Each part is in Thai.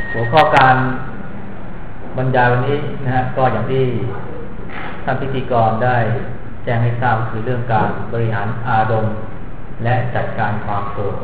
หัวข้อการบรรยายวันนี้นะฮะก็อย่างที่ท่านพิธีกรได้แจ้งให้ทราบคือเรื่องการบริหารอารมณ์และจัดการความโกรธ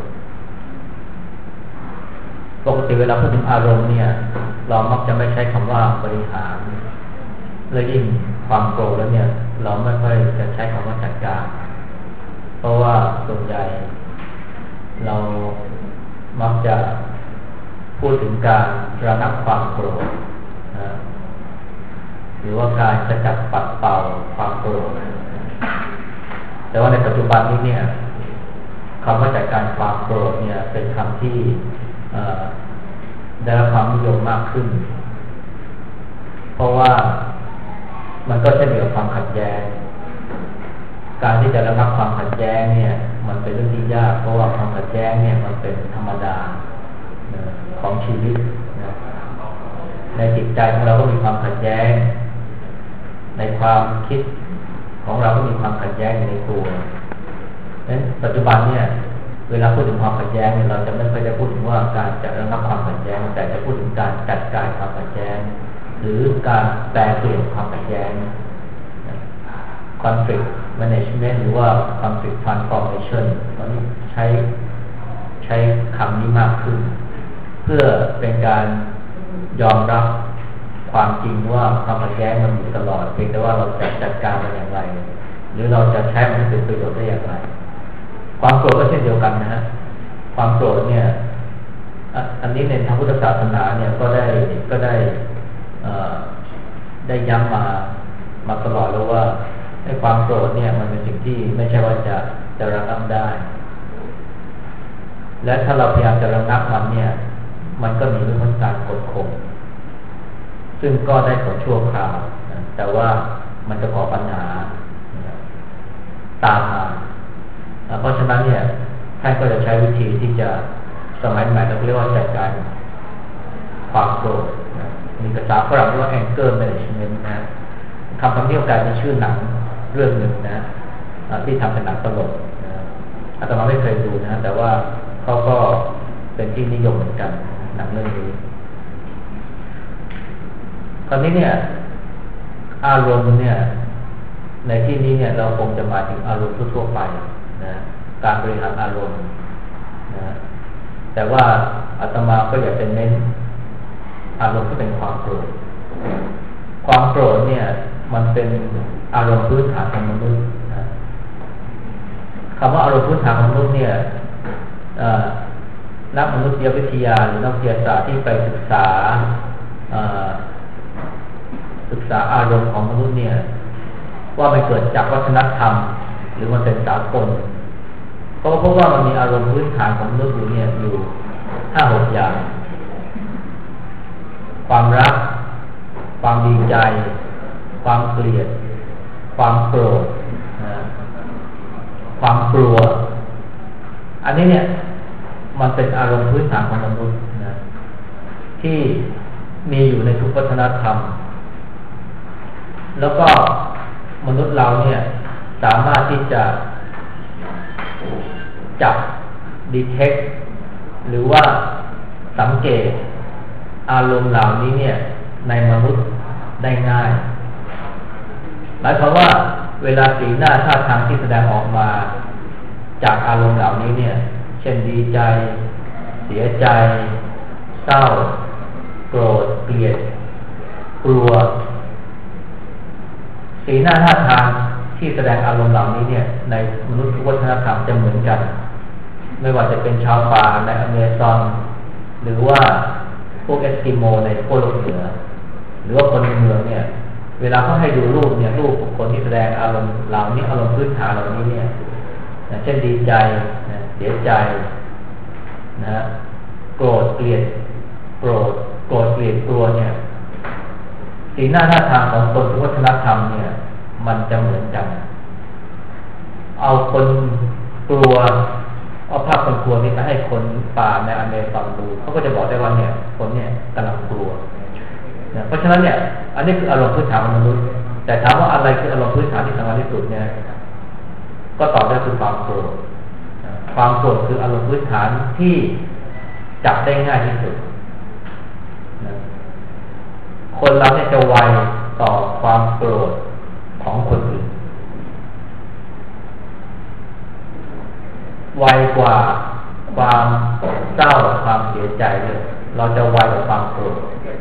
ปกติเวลาพูดถึงอารมณ์เนี่ยเรามักจะไม่ใช้คำว่าบริหารและยิ่งความโกรธแล้วเนี่ยเราไม่ค่อยจะใช้คำว่าจัดการเพราะว่าส่วนใหญ่เรามักจะพูดถึงการระงับความโกรธนะหรือว่าการขจัดปัดเป่าความโกรธแต่ว่าในปัจจุบันนี้เนี่ยคำว่าจัดการความโกรธเนี่ยเป็นคำที่ได้รับความนิยมมากขึ้นเพราะว่ามันก็เช่นเดียวกับความขัดแย้งการที่จะระงับความขัดแย้งเนี่ยมันเป็นเรื่องที่ยากเพราะว่าความขัดแย้งเนี่ยมันเป็นธรรมดาของชีวิตนะในจิตใจของเราก็มีความขัดแย้งในความคิดของเราก็มีความขัดแย้งในตัวนั้นปัจจุบันเนี่ยเวลาพูดถึงความขัดแย้งเนี่ยเราจะไม่ค่อยได้พูดถึงว่าการจะระงับความขัดแย้งแต่จะพูดถึงการจัดการความขัดแย้งหรือการแปลเปลี่ยนความขัดแย้ง conflict management หรือว่า conflict transformation ตอนนี้ใช้คำนี้มากขึ้นเพื่อเป็นการยอมรับความจริงว่าความขัดแย้งมันอยู่ตลอดเพียงแต่ว่าเราจะจัดการมันอย่างไรหรือเราจะใช้มันให้เป็นประโยชน์ได้อย่างไรความโกรธก็เช่นเดียวกันนะฮะความโกรธเนี่ยอันนี้ในทางพุทธศาสนาเนี่ยก็ได้ย้ำมาตลอดแล้วว่าให้ความโกรธเนี่ยมันเป็นสิ่งที่ไม่ใช่ว่าจะระงับได้และถ้าเราพยายามจะระงับมันเนี่ยมันก็มีเรื่องของการกดข่มซึ่งก็ได้ผลชั่วคราวแต่ว่ามันจะก่อปัญหาตามมาเพราะฉะนั้นเนี่ยท่านก็จะใช้วิธีที่จะสมัยใหม่เราเรียกว่าจัดการความโกรธมีภาษาฝรั่งเรียกว่า anger management นะคำนี้กลายเป็นชื่อหนังเรื่องหนึ่งนะที่ทำเป็นหนังตลกนะอาตมาไม่เคยดูนะแต่ว่าเขาก็เป็นที่นิยมเหมือนกันหนังเรื่องนี้คราวนี้เนี่ยอารมณ์เนี่ยในที่นี้เนี่ยเราคงจะหมายถึงอารมณ์ทั่วไปนะการบริหารอารมณ์นะแต่ว่าอาตมาก็อยากจะเน้นอารมณ์ที่เป็นความโกรธความโกรธเนี่ยมันเป็นอารมณ์พื้นฐานของมนุษย์นะคำว่าอารมณ์พื้นฐานของมนุษย์เนี่ยนักมนุษยวิทยาหรือนักวิทยาศาสตร์ที่ไปศึกษาอารมณ์ของมนุษย์เนี่ยว่ามันเกิดจากวัฒนธรรมหรือมันเป็นสากลก็พบว่ามันมีอารมณ์พื้นฐานของมนุษย์อยู่ 5-6 อย่างความรักความดีใจความเกลียดความโกรธความกลัวอันนี้เนี่ยมันเป็นอารมณ์พื้นฐานของมนุษย์นะที่มีอยู่ในทุกวัฒนธรรมแล้วก็มนุษย์เราเนี่ยสามารถที่จะจับ detect หรือว่าสังเกตอารมณ์เหล่านี้เนี่ยในมนุษย์ได้ง่ายหมายความว่าเวลาสีหน้าท่าทางที่แสดงออกมาจากอารมณ์เหล่านี้เนี่ยเช่นดีใจเสียใจเศร้าโกรธเกลียดกลัวสีหน้าท่าทางที่แสดงอารมณ์เหล่านี้เนี่ยในมนุษย์ทุกวัฒนธรรมจะเหมือนกันไม่ว่าจะเป็นชาวป่าในอเมซอนหรือว่าพวกเอสกิโมในขั้วโลกเหนือหรือว่าคนในเมืองเนี่ยเวลาเขาให้ดูรูปเนี่ยรูปของคนที่แสดงอารมณ์เหล่านี้อารมณ์พื้นฐานเหล่านี้เนี่ยเช่นดีใจเสียใจนะโกรธเกลียดเกลียดกลัวเนี่ยสีหน้าท่าทางของคนทุกวัฒนธรรมเนี่ยมันจะเหมือนกันเอาคนกลัวเอาภาพคนกลัวนี่ไปให้คนป่าในอเมซอนดูเขาก็จะบอกได้ว่าเนี่ยคนเนี่ยกำลังกลัวเพราะฉะนั้นเนี่ยอันนี้คืออารมณ์พื้นฐานของมนุษย์แต่ถามว่าอะไรคืออารมณ์พื้นฐานที่สำคัญที่สุดเนี่ยก็ตอบได้คือความโกรธความโกรธคืออารมณ์พื้นฐานที่จับได้ง่ายที่สุดคนเราเนี่ยจะไวต่อความโกรธของคนอื่นไวกว่าความเศร้าความเสียใจเลยเราจะไวกว่าความโกรธ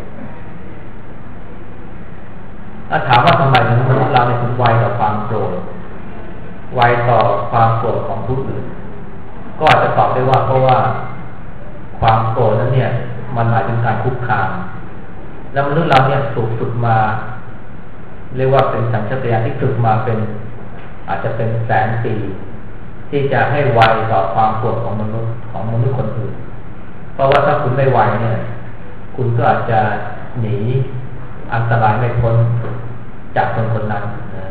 ถ้าถามว่าทำไมมนุษย์เราเนี่ยถึงไวต่อความโกรธไวต่อความโกรธของผู้อื่นก็อาจจะตอบได้ว่าเพราะว่าความโกรธนั้นเนี่ยมันหมายถึงการคุกคามแล้วมนุษย์เราเนี่ยถูกฝึกมาเรียกว่าเป็นสัญชาตญาณที่ฝึกมาเป็นอาจจะเป็นแสนปีที่จะให้ไวต่อความโกรธของมนุษย์คนอื่นเพราะว่าถ้าคุณไม่ไวเนี่ยคุณก็อาจจะหนีอันตรายไม่พ้นจากคนนั้นนะ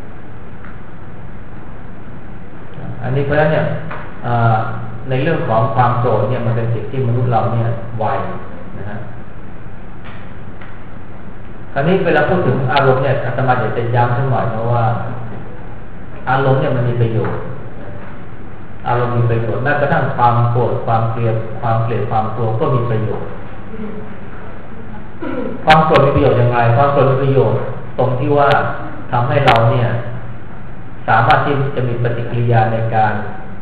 อันนี้เพราะฉะนั้นเนี่ยในเรื่องของความโกรธเนี่ยมันเป็นสิ่งที่มนุษย์เราเนี่ยไวนะฮะคราวนี้เวลาพูดถึงอารมณ์เนี่ยอาตมาอยากจะย้ำสักหน่อยนะว่าอารมณ์เนี่ยมันมีประโยชน์อารมณ์มีประโยชน์แม้กระทั่งความโกรธความเกลียดความกลัวก็มีประโยชน์ความโกรธมีประโยชน์อย่างไรความโกรธมีประโยชน์ตรงที่ว่าทำให้เราเนี่ยสามารถที่จะมีปฏิกิริยาในการ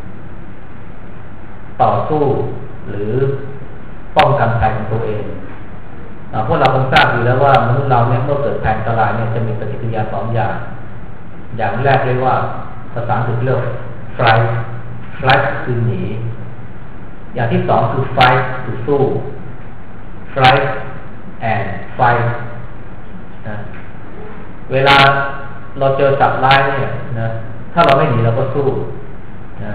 ต่อสู้หรือป้องกันภัยของตัวเองพวกเราคงทราบอยู่แล้วว่ามนุษย์เราเนี่ยเมื่อเกิดภัยอันตรายเนี่ยจะมีปฏิกิริยา2อย่างแรกเรียกว่าภาษาอังกฤษเรียก flight คือหนีอย่างที่2คือ fight คือสู้ flight and fight นะเวลาเราเจอสัตว์ร้ายเนี่ยนะถ้าเราไม่หนีเราก็สู้นะ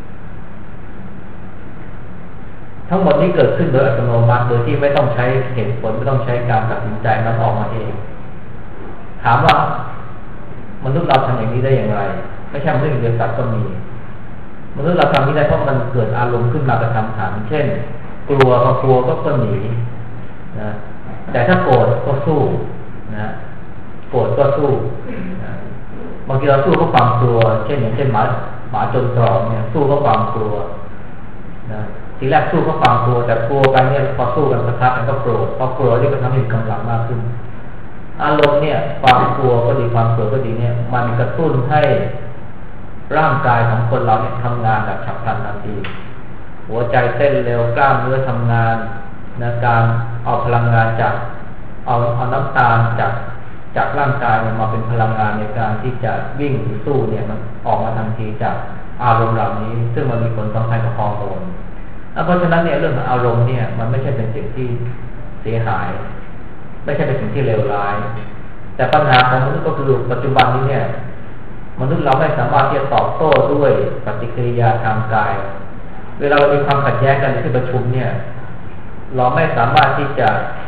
ทั้งหมดนี้เกิดขึ้นโดยอัตโนมัติโดยที่ไม่ต้องใช้เหตุผลไม่ต้องใช้การตัดสินใจมันออกมาเองถามว่ามนุษย์เราทำอย่างนี้ได้อย่างไรไม่ใช่มนุษย์อย่างเดียวสัตว์ก็มีมนุษย์เราทำนี้ได้เพราะมันเกิดอารมณ์ขึ้นมากระทำถามเช่นกลัวก็หนีนะแต่ถ้าโกรธก็สู้นะโกรธก็สู้นะบางทีเราสู้เพราะความกลัวเช่นหมาจนตรอกเนี่ยสู้เพราะความกลัวนะทีแรกสู้เพราะความกลัวแต่กลัวไปเนี่ยพอสู้กันสักพักมันก็โกรธพอโกรธนี่ก็ทำให้มีกำลังมากขึ้นอารมณ์เนี่ยความกลัวก็ดีความโกรธก็ดีเนี่ยมันกระตุ้นให้ร่างกายของคนเราเนี่ยทำงานแบบฉับพลันทันทีหัวใจเต้นเร็วกล้ามเนื้อทำงานในการเอาพลังงานจากเอาน้ำตาลจากร่างกายเนี่ยมาเป็นพลังงานในการที่จะวิ่งหรือสู้เนี่ยมันออกมาทันทีจากอารมณ์เหล่านี้ซึ่งมันมีผลสัมพันธ์กับฮอร์โมนเพราะฉะนั้นเนี่ยเรื่องของอารมณ์เนี่ยมันไม่ใช่เป็นสิ่งที่เสียหายไม่ใช่เป็นสิ่งที่เลวร้ายแต่ปัญหาของมนุษย์ก็คือปัจจุบันนี้เนี่ยมนุษย์เราไม่สามารถที่จะตอบโต้ด้วยปฏิกิริยาทางกายเวลาเรามีความขัดแย้งกันในที่ประชุมเนี่ยเราไม่สามารถที่จะ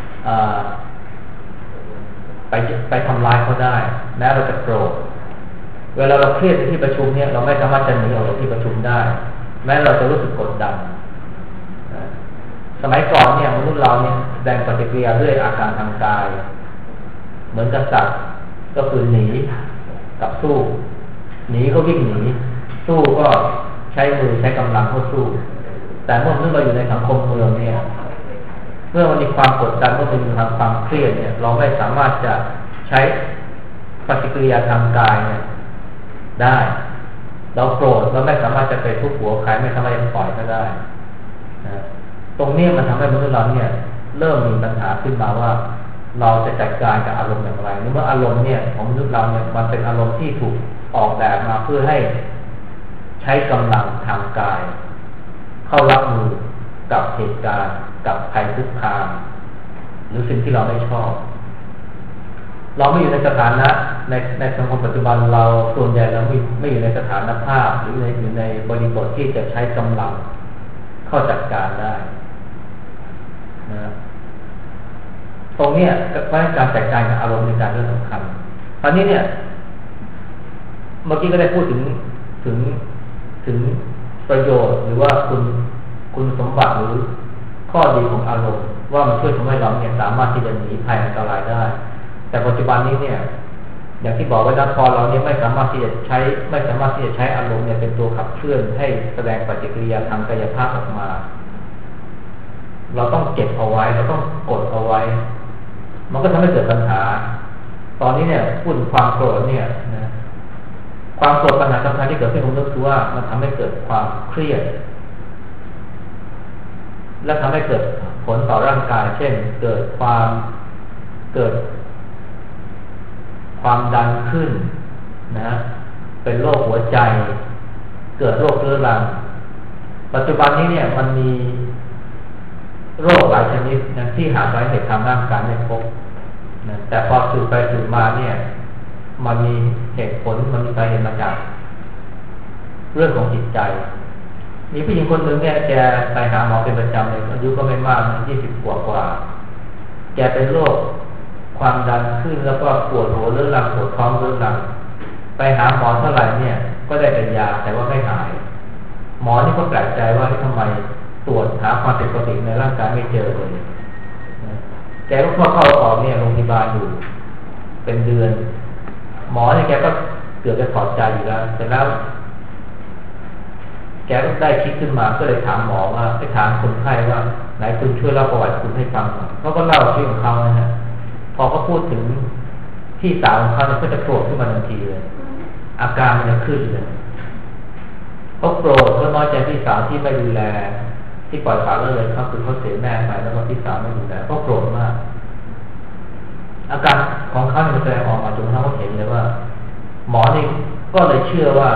ไปทำลายเขาได้แม้เราจะโกรธเวลาเราเครียดในที่ประชุมเนี่ยเราไม่สามารถจะหนีออกจากที่ประชุมได้แม้เราจะรู้สึกกดดันสมัยก่อนเนี่ยมนุษย์เราเนี่ยแสดงปฏิกิริยาด้วยอาการทางกายเหมือนกับสัตว์ก็คือหนีกับสู้หนีก็วิ่งหนีสู้ก็ใช้มือใช้กำลังเข้าสู้แต่เมื่อเราอยู่ในสังคมเมืองเนี่ยเมื่อมันมีความกดดันเมื่อมีความเครียดเนี่ยเราไม่สามารถจะใช้ปฏิกิริยาทางกายเนี่ยได้เราโกรธเราไม่สามารถจะไปทุบหัวใครไม่สามารถจะปล่อยก็ได้นะตรงนี้มันทำให้มนุษย์เราเนี่ยเริ่มมีปัญหาขึ้นมาว่าเราจะจัดการกับอารมณ์อย่างไรเมื่ออารมณ์เนี่ยของมนุษย์เราเนี่ยมันเป็นอารมณ์ที่ถูกออกแบบมาเพื่อให้ใช้กำลังทางกายเข้ารับมือกับเหตุการณ์กับภัยคุกคามหรือสิ่งที่เราไม่ชอบเราไม่อยู่ในสถานะในสังคมปัจจุบันเราส่วนใหญ่เราไม่อยู่ในสถานภาพหรืออยู่ในบริบทที่จะใช้กำลังเข้าจัดการได้นะตรงนี้การจัดการกับอารมณ์ในการเรื่องสำคัญตอนนี้เนี่ยเมื่อกี้ก็ได้พูดถึงประโยชน์หรือว่าคุณสมบัติหรือข้อดีของอารมณ์ว่ามันช่วยทำให้เราเนี่ยสามารถที่จะหนีภัยอันตรายได้แต่ปัจจุบันนี้เนี่ยอย่างที่บอกไว้แล้วพอเราเนี่ยไม่สามารถที่จะใช้อารมณ์เนี่ยเป็นตัวขับเคลื่อนให้แสดงปฏิกิริยาทางกายภาพออกมาเราต้องเก็บเอาไว้เราต้องกดเอาไว้มันก็ทำให้เกิดปัญหาตอนนี้เนี่ยพูดถึงความโกรธเนี่ยนะความโกรธปัญหาสำคัญที่เกิดขึ้นของมนุษย์คือว่ามันทำให้เกิดความเครียดและทำให้เกิดผลต่อร่างกายเช่นเกิดความดันขึ้นนะเป็นโรคหัวใจเกิดโรคเรื้อรังปัจจุบันนี้เนี่ยมันมีโรคหลายชนิดนะที่หาสาเหตุทางร่างกายไม่พบนะแต่พอสืบไปสืบมาเนี่ยมันมีเหตุผลมันมีสาเหตุมาจากเรื่องของจิตใจมีผู้หญิงคนหนึ่งเนี่ยแกไปหาหมอเป็นประจำเลยอายุก็ไม่มากนะ20 กว่าแกเป็นโรคความดันขึ้นแล้วก็ปวดหัวเรื้อรังปวดท้องเรื้อรังไปหาหมอเท่าไหร่เนี่ยก็ได้เป็นยาแต่ว่าไม่หายหมอนี่ก็แปลกใจว่าทำไมตรวจหาความผิดปกติในร่างกายไม่เจอเลยแกก็เข้าออกเนี่ยโรงพยาบาลอยู่เป็นเดือนหมอเนี่ยแกก็เกือบจะถอดใจอยู่แล้วแต่แล้วแกก็ได้คิดขึ้นมาก็เลยถามหมอว่าไปถามคนไข้ว่าไหนคุณช่วยเล่าประวัติคุณให้ฟังหน่อยเขาก็เล่าชีวิตของเขานะฮะพอเขาพูดถึงพี่สาวของเขาเนี่ยก็จะโกรธขึ้นมาทันทีเลยอาการมันจะขึ้นเลยเขาโกรธเขาน้อยใจพี่สาวที่ไม่ดูแลที่ปล่อยปละละเลยเขาคือเขาเสียแม่ไปแล้วก็พี่สาวไม่ดูแลเขาโกรธมากอาการของเขาเนี่ยมันแสดงออกมาจนเขาเห็นเลยว่าหมอนี่ก็เลยเชื่อว่า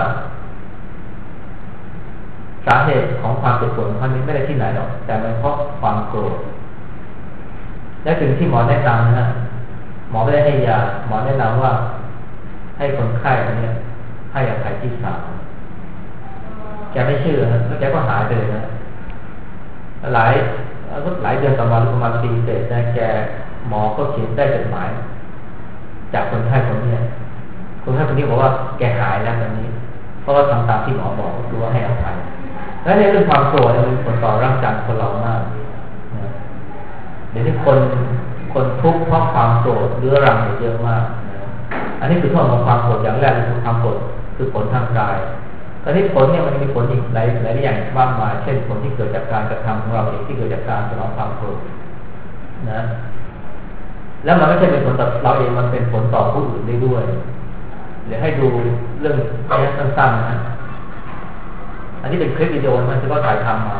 สาเหตุของความเจ็บปวดของเขานี้ไม่ได้ที่ไหนหรอกแต่มันเพราะความโกรธและถึงที่หมอแนะนำนะฮะหมอไม่ได้ให้ยาหมอแนะนำว่าให้คนไข้เนี่ยให้อภัยพี่สาวแกไม่เชื่อนะแล้วแกก็หายไปเลยนะหลายเดือนต่อมาหรือประมาณปีเศษนะแกหมอก็เขียนได้จดหมายจากคนไข้คนนี้คนไข้คนนี้บอกว่าแกหายแล้วตอนนี้เพราะว่าทำตามที่หมอบอกก็คือว่าให้อภัยและในเรื่องความโกรธมันมีผลต่อร่างกายคนเรามากนะเดี๋ยวนี้คนทุกข์เพราะความโกรธเรื้อรังเยอะมากนะอันนี้คือโทษของความโกรธอย่างแรกคือความโกรธคือผลทางกายตอนนี้ผลเนี่ยมันมีผลอีกหลายอย่างมากมายเช่นผลที่เกิดจากการกระทำของเราเองที่เกิดจากการสนองความโกรธนะแล้วมันไม่ใช่เป็นผลต่อเราเองมันเป็นผลต่อผู้อื่นได้ด้วยเดี๋ยวให้ดูเรื่องนี้สั้นๆนะอันนี้เป็นคลิปวิดีโอมันที่เขาถ่ายทำมา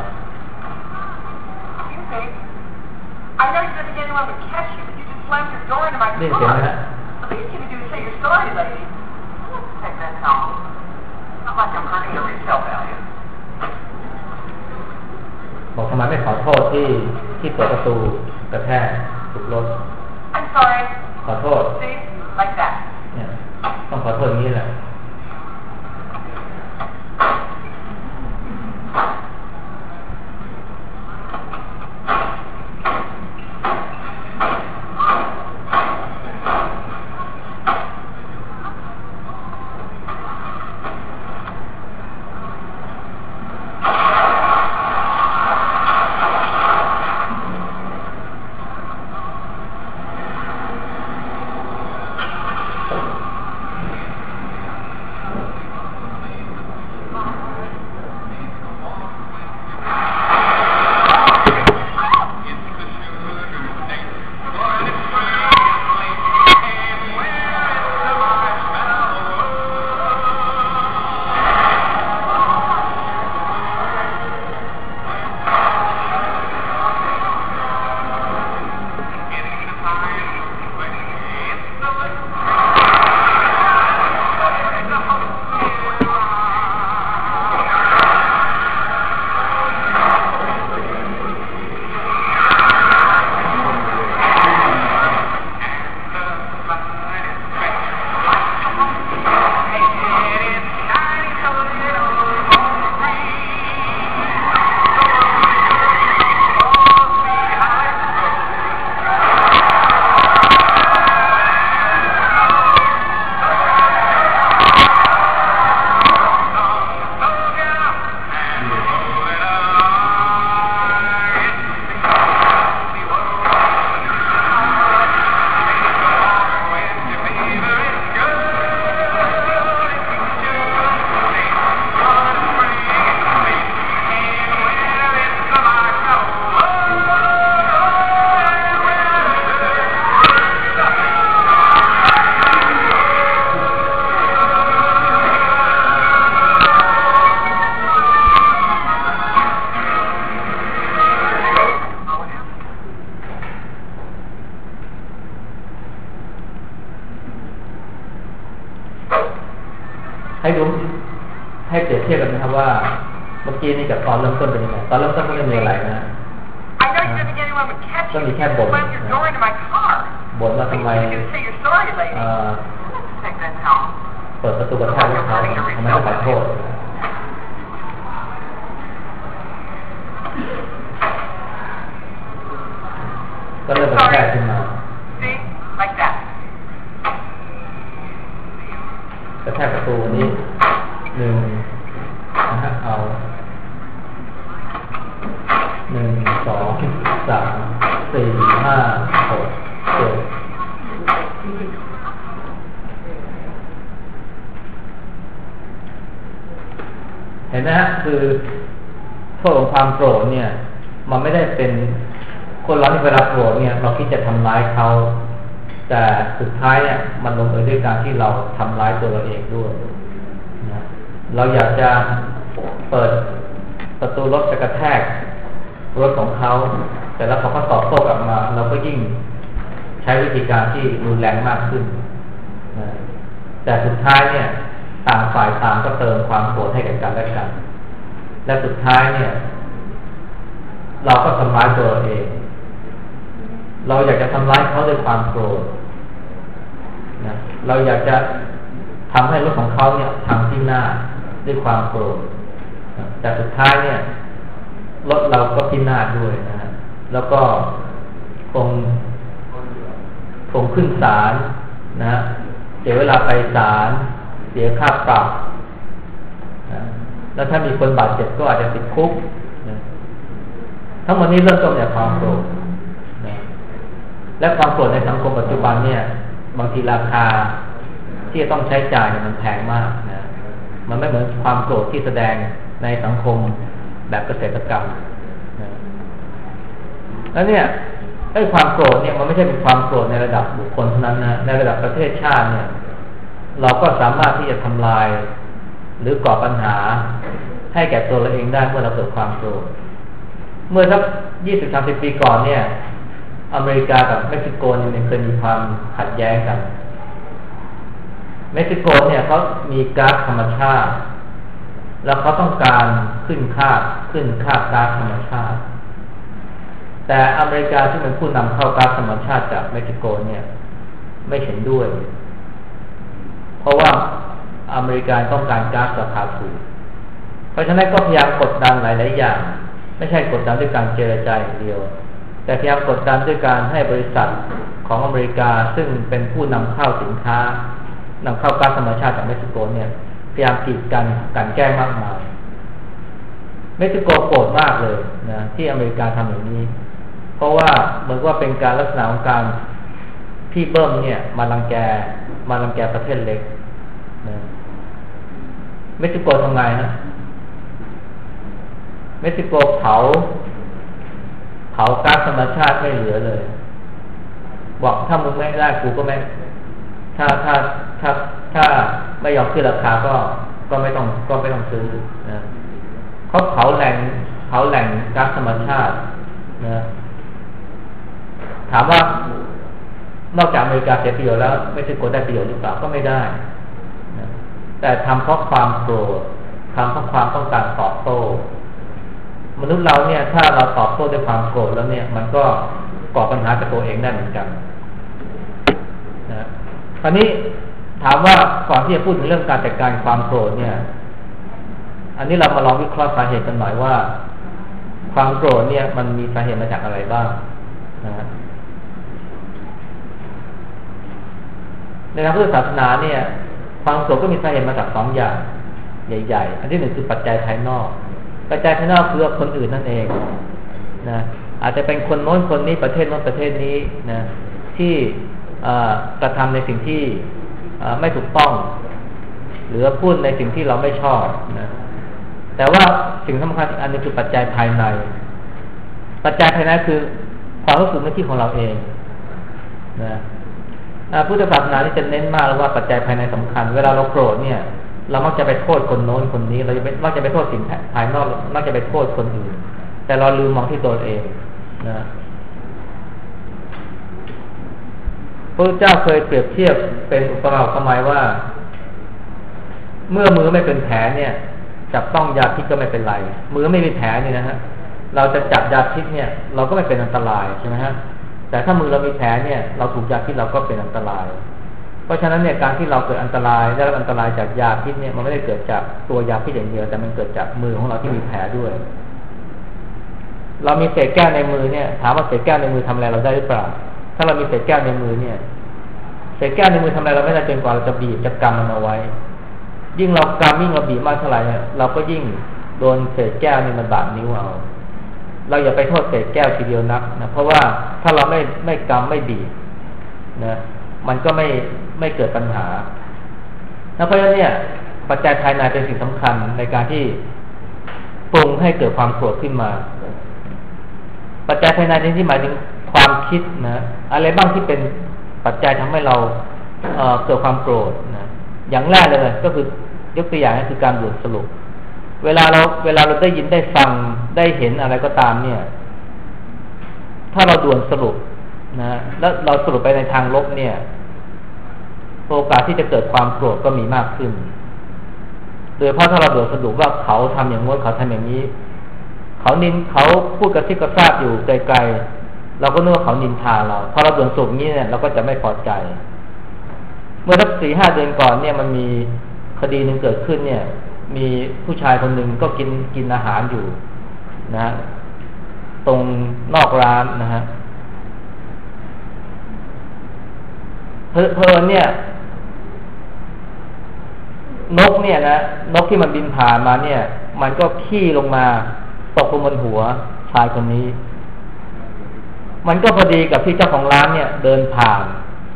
I know you didn't get anyone to catch you, but you just slammed your door into my car. นี่เสียงนะฮะ The least you can do is say your story, lady. Take that home. Not like I'm hurting your resale value. บอกทำไมไม่ขอโทษที่เปิดประตูกระแทกถูกรถ I'm sorry. ขอโทษ See? Like that. เนี่ยต้องขอโทษอย่างนี้แหละให้ดูให้เปรียบเทียบกันนะครับว่าเมื่อกี้นี่กับตอนเริ่มต้นเป็นยังไงตอนเริ่มต้นก็ไม่มีอะไรนะก็มีแค่บ่นบ่นว่าทำไมเปิดประตูกระแทกรถเขาทำไมต้องขอโทษก็เริ่มกระแทกขึ้นมากระแทกประตูนี้หนึ่งนะฮะเอา1 2 3 4 5 6 7เห็นไหมฮะคือโทษของความโกรธเนี่ยมันไม่ได้เป็นคนเราที่เวลาโกรธเนี่ยเราคิดจะทำร้ายเขาแต่สุดท้ายเนี่ยมันลงเอยด้วยการที่เราทำร้ายตัวเราเองด้วยนะเราอยากจะเปิดประตูรถจะกระแทกรถของเขาแต่แล้วเขาก็ตอบโต้กลับมาเราก็ยิ่งใช้วิธีการที่รุนแรงมากขึ้นนะแต่สุดท้ายเนี่ยต่างฝ่ายต่างก็เติมความโกรธให้กันและกันและสุดท้ายเนี่ยเราก็ทำร้ายตัวเราเองเราอยากจะทำร้ายเขาด้วยความโกรธนะเราอยากจะทำให้รถของเขาเนี่ยพังที่หน้าด้วยความโกรธนะแต่สุดท้ายเนี่ยรถเราก็พินาศด้วยนะฮะแล้วก็คงขึ้นศาลนะเสียเวลาไปศาลเสียค่าปรับนะแล้วถ้ามีคนบาดเจ็บก็อาจจะติดคุกนะทั้งหมดนี้เริ่มต้นจากความโกรธนะและความโกรธในสังคมปัจจุบันเนี่ยบางทีราคาที่จะต้องใช้จ่ายเนี่ยมันแพงมากนะมันไม่เหมือนความโกรธที่แสดงในสังคมแบบเกษตรกรรมนะแล้วเนี่ยไอ้ความโกรธเนี่ยมันไม่ใช่เป็นความโกรธในระดับบุคคลเท่านั้นนะในระดับประเทศชาติเนี่ยเราก็สามารถที่จะทำลายหรือก่อปัญหาให้แก่ตัวเราเองได้เมื่อเราเกิดความโกรธเมื่อสัก 20-30 ปีก่อนเนี่ยอเมริกากับเม็กซิโกเนี่ยเคยมีความขัดแย้งกันเม็กซิโกเนี่ยเขามีก๊าซธรรมชาติแล้วเขาต้องการขึ้นค่าก๊าซธรรมชาติแต่อเมริกาที่เป็นผู้นำเข้าก๊าซธรรมชาติจากเม็กซิโกเนี่ยไม่เห็นด้วยเพราะว่าอเมริกาต้องการก๊าซราคาถูกเพราะฉะนั้นก็พยายามกดดันหลายๆอย่างไม่ใช่กดดันด้วยการเจรจาอย่างเดียวแต่พยายามกดดันด้วยการให้บริษัทของอเมริกาซึ่งเป็นผู้นำเข้าสินค้านำเข้าก๊าซธรรมชาติจากเม็กซิโกเนี่ยพยายามกีดกันแก้มากมายเม็กซิโกโกรธมากเลยนะที่อเมริกาทำอย่างนี้เพราะว่าเหมือนว่าเป็นการลักษณะของการพี่เบิ้มเนี่ยมารังแกประเทศเล็กนะเม็กซิโกทำไงฮะเม็กซิโกเผาก๊าซธรรมชาติไม่เหลือเลยบอกถ้ามึงไม่ได้กูก็ไม่ถ้าไม่ยอมขึ้นราคาก็ไม่ต้องซื้อนะเขาเผาแหล่งก๊าซธรรมชาตินะถามว่านอกจากอเมริกาเสียประโยชน์แล้วเม็กซิโกได้ประโยชน์หรือเปล่าก็ไม่ได้นะแต่ทำเพราะความโกรธทำเพราะความต้องการตอบโต้มนุษย์เราเนี่ยถ้าเราตอบโต้ด้วยความโกรธแล้วเนี่ยมันก็ก่อปัญหากับตัวเองได้เหมือนกันนะคราวนี้ถามว่าก่อนที่จะพูดถึงเรื่องการจัดการความโกรธเนี่ยอันนี้เรามาลองวิเคราะห์สาเหตุกันหน่อยว่าความโกรธเนี่ยมันมีสาเหตุมาจากอะไรบ้างนะในทางพุทธศาสนาเนี่ยความโกรธก็มีสาเหตุมาจาก2 อย่างใหญ่ๆอันที่1คือปัจจัยภายนอกปัจจัยภายนอกคือคนอื่นนั่นเองนะอาจจะเป็นคนโน้นคนนี้ประเทศโน้นประเทศนี้นะที่กระทำในสิ่งที่ไม่ถูกต้องหรือพูดในสิ่งที่เราไม่ชอบนะแต่ว่าสิ่งสำคัญอันนี้คือปัจจัยภายในปัจจัยภายในคือความรู้สึกนึกคิดของเราเองนะพุทธศาสนาที่จะเน้นมากว่าปัจจัยภายในสำคัญเวลาเราโกรธเนี่ยเรามักจะไปโทษคนโน้นคนนี้เรามักจะไปโทษสิ่งภายนอกมักจะไปโทษคนอื่นแต่เราลืมมองที่ตัวเองนะพระเจ้าเคยเปรียบเทียบเป็นอุปมาอุปไมยว่าเมื่อมือไม่เป็นแผลเนี่ยจับต้องยาพิษก็ไม่เป็นไรมือไม่มีแผลนี่นะฮะเราจะจับยาพิษเนี่ยเราก็ไม่เป็นอันตรายใช่ไหมฮะแต่ถ้ามือเรามีแผลเนี่ยเราถูกยาพิษเราก็เป็นอันตรายเพราะฉะนั้นเนี่ยการที่เราเกิดอันตรายได้รับอันตรายจากยาพิษเนี่ยมันไม่ได้เกิดจากตัวยาพิษอย่างเดียวแต่มันเกิดจากมือของเราที่มีแผลด้วยเรามีเศษแก้วในมือเนี่ยถามว่าเศษแก้วในมือทำอะไรเราได้หรือเปล่าถ้าเรามีเศษแก้วในมือเนี่ยเศษแก้วในมือทำอะไรเราไม่ได้จนกว่าเราจะบีบจะกำมันเอาไว้ยิ่งเรากำยิ่งเราบีบมากเท่าไหร่เนี่ยเราก็ยิ่งโดนเศษแก้วนี่มันบาดนิ้วเอาเราอย่าไปโทษเศษแก้วทีเดียวนักนะเพราะว่าถ้าเราไม่กำไม่บีบนะมันก็ไม่เกิดปัญหาเพราะฉะนั้นเนี่ยปัจจัยภายในเป็นสิ่งสำคัญในการที่ปรุงให้เกิดความโกรธขึ้นมาปัจจัยภายในที่หมายถึงความคิดนะอะไรบ้างที่เป็นปัจจัยทำให้เราเกิดความโกรธนะอย่างแรกเลยก็คือยกตัวอย่างก็คือการด่วนสรุปเวลาเราได้ยินได้ฟังได้เห็นอะไรก็ตามเนี่ยถ้าเราด่วนสรุปนะแล้วเราสรุปไปในทางลบเนี่ยโอกาสที่จะเกิดความโกรธก็มีมากขึ้นโดยเพราะถ้าเราด่วนสรุปว่าเขาทำอย่างนู้นเขาทำอย่างนี้เขาพูดกระซิบกระซาบอยู่ไกลๆเราก็นึกว่าเขานินทาเราพอเราด่วนสรุปนี้เนี่ยเราก็จะไม่พอใจเมื่อสัก 4-5 เดือนก่อนเนี่ยมันมีคดีนึงเกิดขึ้นเนี่ยมีผู้ชายคนหนึ่งก็กินอาหารอยู่นะตรงนอกร้านนะฮะเพลินเนี่ยนกเนี่ยนะนกที่มันบินผ่านมาเนี่ยมันก็ขี้ลงมาตกลงบนหัวชายคนนี้มันก็พอดีกับที่เจ้าของร้านเนี่ยเดินผ่าน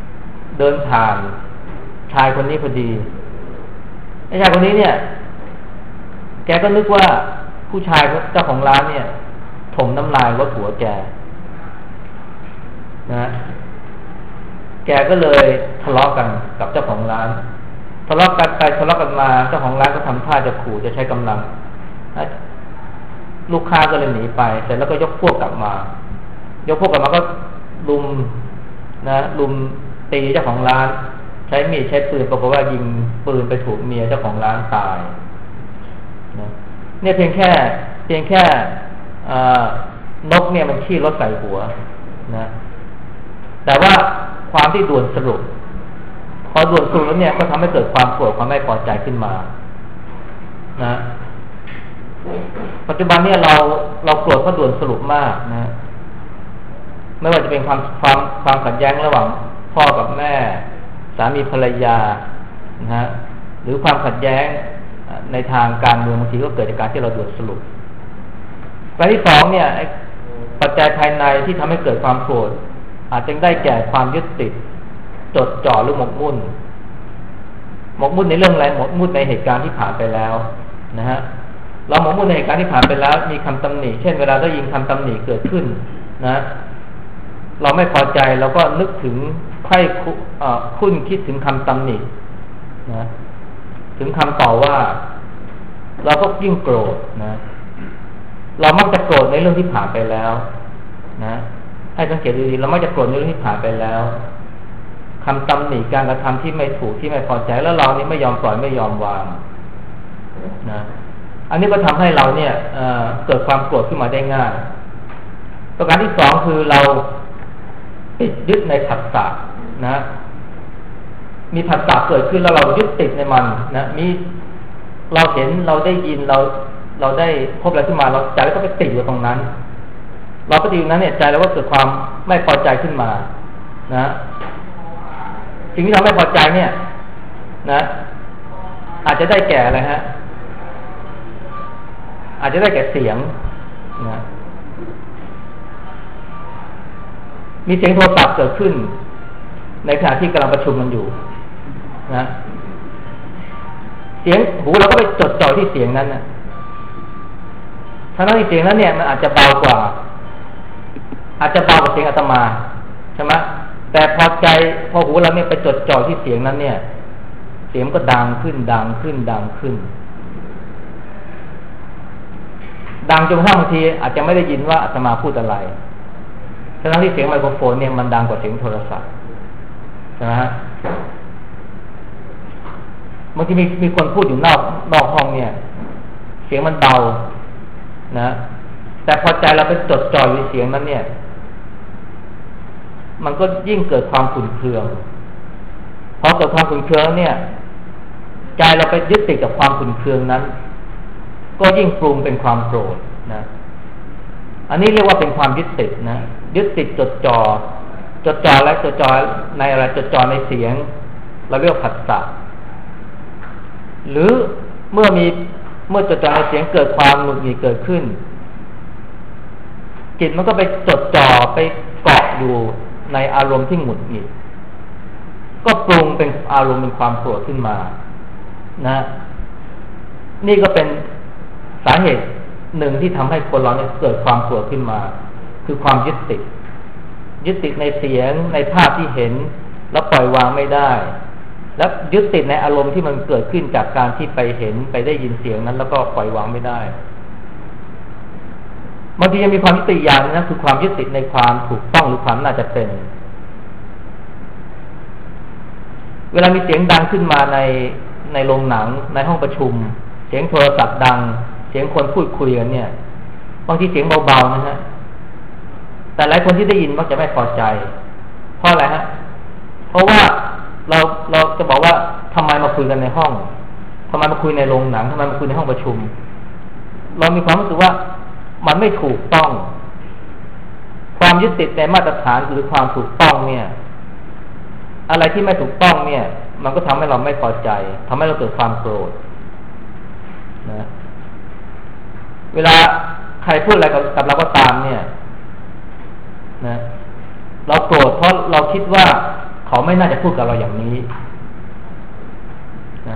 ชายคนนี้พอดีไอ้ชายคนนี้เนี่ยแกก็นึกว่าผู้ชายเจ้าของร้านเนี่ยถมน้ำลายว่าหัวแกนะแกก็เลยทะเลาะกันกับเจ้าของร้านทะเลาะกันไปทะเลาะกันมาเจ้าของร้านก็ทำท่าจะขู่จะใช้กำลังลูกค้าก็เลยหนีไปเสร็จแล้วก็ยกพวกกลับมาก็ลุมตีเจ้าของร้านใช้มีดใช้ปืนปรากฏว่ายิงปืนไปถูกเมียเจ้าของร้านตายเนี่ยเพียงแค่นกเนี่ยมันขี้รถใส่หัวนะแต่ว่าความที่ด่วนสรุปพอด่วนสรุปแล้วเนี่ยก็ทำให้เกิดความโกรธความไม่พอใจขึ้นมานะปัจจุบันเนี่ยเราโกรธเพราะด่วนสรุปมากนะไม่ว่าจะเป็นความขัดแย้งระหว่างพ่อกับแม่สามีภรรยานะฮะหรือความขัดแย้งในทางการเมืองบางทีก็เกิดจากการที่เราด่วนสรุปประการที่สองเนี่ยปัจจัยภายในที่ทำให้เกิดความโกรธอาจจะได้แก่ความยึดติดจดจ่อหรือหมกมุ่นในเรื่องอะไรหมกมุ่นในเหตุการณ์ที่ผ่านไปแล้วนะฮะเราหมกมุ่นในเหตุการณ์ที่ผ่านไปแล้วมีคำตำหนิเช่นเวลาได้ยินคำตำหนิเกิดขึ้นนะเราไม่พอใจเราก็นึกถึงคุ้นคิดถึงคำตำหนินะถึงคำต่อว่าเราก็ยิ่งโกรธนะเรามักจะโกรธในเรื่องที่ผ่านไปแล้วนะให้สังเกตดีๆเรามักจะโกรธในเรื่องที่ผ่านไปแล้วคำตำหนิการกระทำที่ไม่ถูกที่ไม่พอใจแล้วเรานี่ไม่ยอมปล่อยไม่ยอมวางนะอันนี้ก็ทำให้เราเนี่ยเกิดความโกรธขึ้นมาได้ง่ายประการที่สองคือเราติดยึดในผัสสะนะมีผัสสะเกิดขึ้นแล้วเรายึดติดในมันนะเราเห็นเราได้ยินเราได้พบอะไรขึ้นมาเราใจเราก็ไปติดอยู่ตรงนั้นเราก็ติดอยู่นั้นเนี่ยใจเราก็เกิดความไม่พอใจขึ้นมานะสิ่งที่เราไม่พอใจเนี่ยนะอาจจะได้แก่อะไรฮะอาจจะได้แก่เสียงนะมีเสียงโทรศัพท์เกิดขึ้นในขณะที่กำลังประชุมกันอยู่นะเสียงหูเราก็ไปจดจ่อที่เสียงนั้นนะทั้งที่เสียงนั้นเนี่ยมันอาจจะเบากว่าเสียงอาตมาใช่ไหมแต่พอหูเราเนี่ยไปจดจ่อที่เสียงนั้นเนี่ยเสียงก็ดังขึ้นดังจนกระทั่งบางทีอาจจะไม่ได้ยินว่าอาตมาพูดอะไรทั้งที่เสียงไมโครโฟนเนี่ยมันดังกว่าเสียงโทรศัพท์ใช่ไหมฮะบางทีมีคนพูดอยู่นอกห้องเนี่ยเสียงมันเบานะแต่พอใจเราไปจดจ่ออยู่เสียงนั้นเนี่ยมันก็ยิ่งเกิดความขุ่นเคืองพอเกิดความขุ่นเคืองเนี่ยใจเราไปยึดติดกับความขุ่นเคืองนั้นก็ยิ่งปรุงเป็นความโกรธนะอันนี้เรียกว่าเป็นความยึดติดนะยึดติดจดจ่อและจดจ่อในอะไรจดจ่อในเสียงเราเรียกผัสสะหรือเมื่อจดจ่อในเสียงเกิดความหงุดหงิดเกิดขึ้นจิตมันก็ไปจดจ่อไปเกาะอยู่ในอารมณ์ที่หงุดหงิดก็ปรุงเป็นอารมณ์เป็นความโกรธขึ้นมานะนี่ก็เป็นสาเหตุหนึ่งที่ทำให้คนเราเนี่ยเกิดความโกรธขึ้นมาคือความยึดติดในเสียงในภาพที่เห็นแล้วปล่อยวางไม่ได้แล้วยึดติดในอารมณ์ที่มันเกิดขึ้นจากการที่ไปเห็นไปได้ยินเสียงนั้นแล้วก็ปล่อยวางไม่ได้บางทียังมีความยึดติดอย่างนึงนะคือความยึดติดในความถูกต้องหรือความน่าจะเป็นเวลามีเสียงดังขึ้นมาในโรงหนังในห้องประชุมเสียงโทรศัพท์ดังเสียงคนพูดคุยกันเนี่ยบางทีเสียงเบาๆนะฮะแต่หลายคนที่ได้ยินมักจะไม่พอใจเพราะอะไรฮะเพราะว่าเราจะบอกว่าทำไมมาคุยกันในห้องทำไมมาคุยในโรงหนังทำไมมาคุยในห้องประชุมเรามีความรู้สึกว่ามันไม่ถูกต้องความยึดติดในมาตรฐานหรือความถูกต้องเนี่ยอะไรที่ไม่ถูกต้องเนี่ยมันก็ทำให้เราไม่พอใจทำให้เราเกิดความโกรธนะเวลาใครพูดอะไรกับเราก็ตามเนี่ยนะเราโกรธเพราะเราคิดว่าเขาไม่น่าจะพูดกับเราอย่างนี้นะ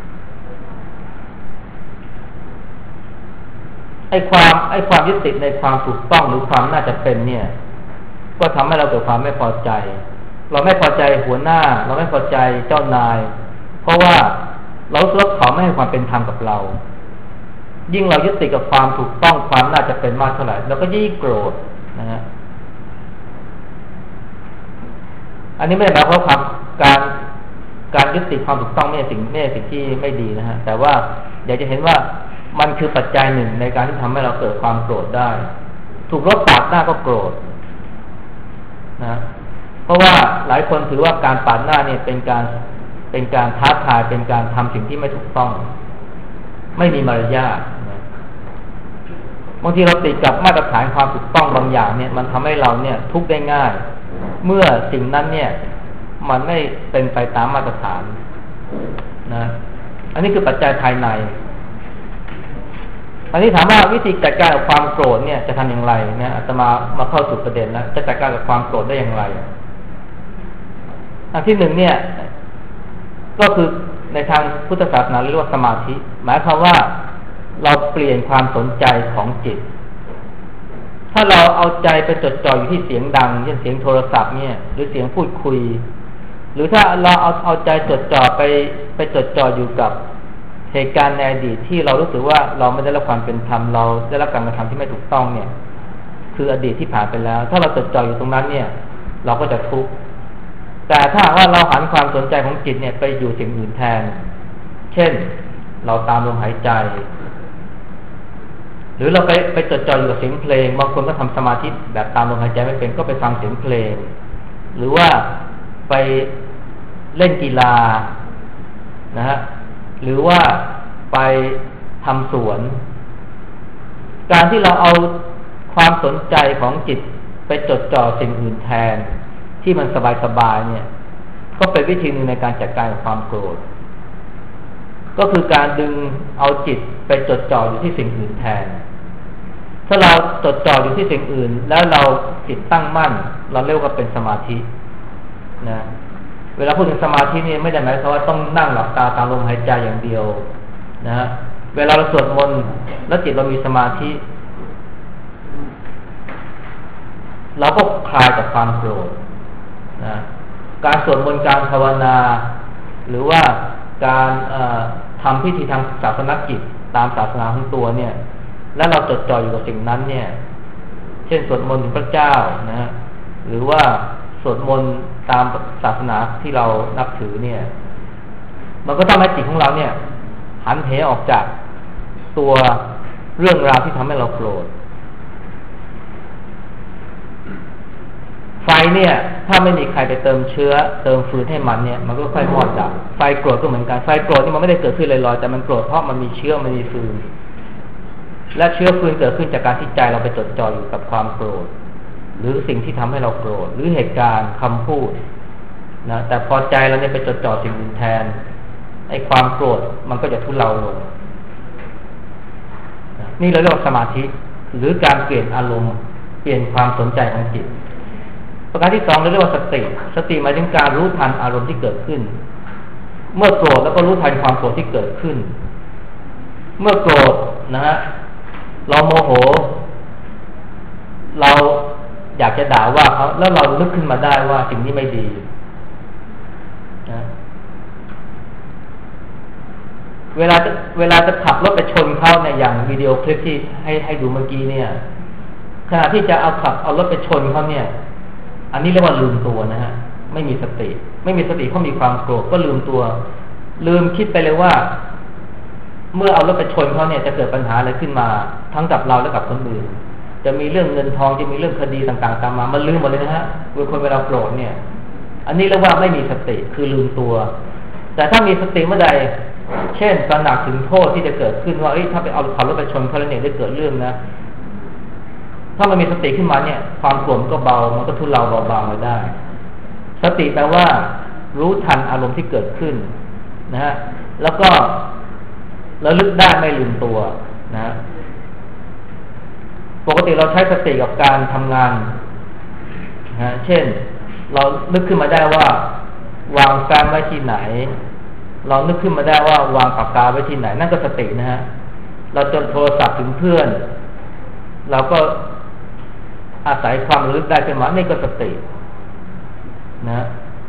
ไอ้ความยึดติดในความถูกต้องหรือความน่าจะเป็นเนี่ยก็ทำให้เราเกิดความไม่พอใจเราไม่พอใจหัวหน้าเราไม่พอใจเจ้านายเพราะว่าเรารู้สึกว่าเขาไม่ให้ความเป็นธรรมกับเรายิ่งเรายึดติดกับความถูกต้องความน่าจะเป็นมากเท่าไหร่เราก็ยิ่งโกรธนะฮะอันนี้ไม่ได้หมายความว่าการยึดติดความถูกต้องไม่ใช่สิ่งที่ไม่ดีนะฮะแต่ว่าอยากจะเห็นว่ามันคือปัจจัยหนึ่งในการที่ทำให้เราเกิดความโกรธได้ถูกรถปาดหน้าก็โกรธนะเพราะว่าหลายคนถือว่าการปาดหน้าเนี่ยเป็นการท้าทายเป็นการทำสิ่งที่ไม่ถูกต้องไม่มีมารยาทบางทีเราติดกับมาตรฐานความถูกต้องบางอย่างเนี่ยมันทำให้เราเนี่ยทุกข์ได้ง่ายเมื่อสิ่งนั้นเนี่ยมันไม่เป็นไปตามมาตรฐานนะอันนี้คือปัจจัยภายในอันนี้ถามว่าวิธีจัดการกับความโกรธเนี่ยจะทำอย่างไรเนี่ยอาตมาเข้าสู่ประเด็นแล้วจะจัดการกับความโกรธได้อย่างไรอันที่หนึ่งเนี่ยก็คือในทางพุทธศาสนาเรียกว่าสมาธิหมายความว่าเราเปลี่ยนความสนใจของจิตถ้าเราเอาใจไปจดจ่ออยู่ที่เสียงดังเช่นเสียงโทรศัพท์เนี่ยหรือเสียงพูดคุยหรือถ้าเราเอาใจจดจ่อไปจดจ่ออยู่กับเหตุการณ์ในอดีตที่เรารู้สึกว่าเราไม่ได้รับความเป็นธรรมเราได้รับการกระทำที่ไม่ถูกต้องเนี่ยคืออดีตที่ผ่านไปแล้วถ้าเราจดจ่ออยู่ตรงนั้นเนี่ยเราก็จะทุกข์แต่ถ้าว่าเราหันความสนใจของจิตเนี่ยไปอยู่สิ่งอื่นแทนเช่นเราตามลมหายใจหรือเราไปจดจ่ออยู่กับเสียงเพลงบางคนก็ทำสมาธิแบบตามลมหายใจไม่เป็นก็ไปฟังเสียงเพลงหรือว่าไปเล่นกีฬานะฮะหรือว่าไปทำสวนการที่เราเอาความสนใจของจิตไปจดจ่อสิ่งอื่นแทนที่มันสบายๆเนี่ยก็เป็นวิธีหนึ่งในการจัดการกับความโกรธก็คือการดึงเอาจิตไปจดจ่ออยู่ที่สิ่งอื่นแทนถ้าเราจดจ่ออยู่ที่สิ่งอื่นแล้วเราจิตตั้งมั่นเราเรียกว่าเป็นสมาธินะเวลาพูดถึงสมาธินี่ไม่ได้หมายความว่าต้องนั่งหลับตาตามลมหายใจอย่างเดียวนะฮะเวลาเราสวดมนต์แล้วจิตเรามีสมาธิเราก็คลายจากความโกรธนะการสวดมนต์การภาวนาหรือว่าการทำพิธีทางศาสนกิจตามศาสนาของตัวเนี่ยแล้วเราจดจ่ออยู่กับสิ่งนั้นเนี่ยเช่นสวดมนต์ถึงพระเจ้านะฮะหรือว่าสวดมนต์ตามศาสนาที่เรานับถือเนี่ยมันก็ทำให้จิตของเราเนี่ยหันเหออกจากตัวเรื่องราวที่ทำให้เราโกรธไฟเนี่ยถ้าไม่มีใครไปเติมเชื้อเติมฟืนให้มันเนี่ยมันก็ค่อยมอดดับไฟโกรธก็เหมือนกันไฟโกรธนี่มันไม่ได้เกิดขึ้นลอยๆแต่มันโกรธเพราะมันมีเชื้อมันมีฟืนและเชื้อฟืนเกิดขึ้นจากการที่ใจเราไปจดจ่ออยู่กับความโกรธหรือสิ่งที่ทำให้เราโกรธหรือเหตุการณ์คำพูดนะแต่พอใจเราเนี่ยไปจดจ่อสิ่งอื่นแทนไอ้ความโกรธมันก็จะทุเลาลงนี่เราเรียกว่าสมาธิหรือการเปลี่ยนอารมณ์เปลี่ยนความสนใจของจิตประการที่สองเราเรียกว่าสติหมายถึงการรู้ทันอารมณ์ที่เกิดขึ้นเมื่อโกรธแล้วก็รู้ทันความโกรธที่เกิดขึ้นเมื่อโกรธนะฮะเราโมโหเราอยากจะด่าว่าเขาแล้วเรานึกขึ้นมาได้ว่าสิ่งนี้ไม่ดีนะเวลาจะขับรถไปชนเขาเนี่ยอย่างวิดีโอคลิปที่ให้ดูเมื่อกี้เนี่ยขณะที่จะเอารถไปชนเขาเนี่ยอันนี้เรียกว่าลืมตัวนะฮะไม่มีสติเพราะมีความโกรธก็ลืมตัวลืมคิดไปเลยว่าเมื่อเอารถไปชนเขาเนี่ยจะเกิดปัญหาอะไรขึ้นมาทั้งกับเราและกับคนอื่นจะมีเรื่องเงินทองจะมีเรื่องคดีต่างๆตามมามันลืมหมดเลยนะฮะคนเวลาโกรธเนี่ยอันนี้เรียกว่าไม่มีสติคือลืมตัวแต่ถ้ามีสติเมื่อใดเช่นตระหนักถึงโทษที่จะเกิดขึ้นว่าถ้าไปเอาขับรถไปชนเขาแล้วเนี่ยได้เกิดเรื่องนะถ้ามันมีสติขึ้นมาเนี่ยความโกรธก็เบามันก็ทุเลาเบาบางไปได้สติแปลว่ารู้ทันอารมณ์ที่เกิดขึ้นนะฮะแล้วก็ระลึกได้ไม่ลืมตัวนะปกติเราใช้สติกับการทำงานนะเช่นเรานึกขึ้นมาได้ว่าวางแฟ้มไว้ที่ไหนเรานึกขึ้นมาได้ว่าวางปากกาไว้ที่ไหนนั่นก็สตินะฮะเราจดโทรศัพท์ถึงเพื่อนเราก็อาศัยความระลึกได้ขึ้นมานี่ก็สตินะ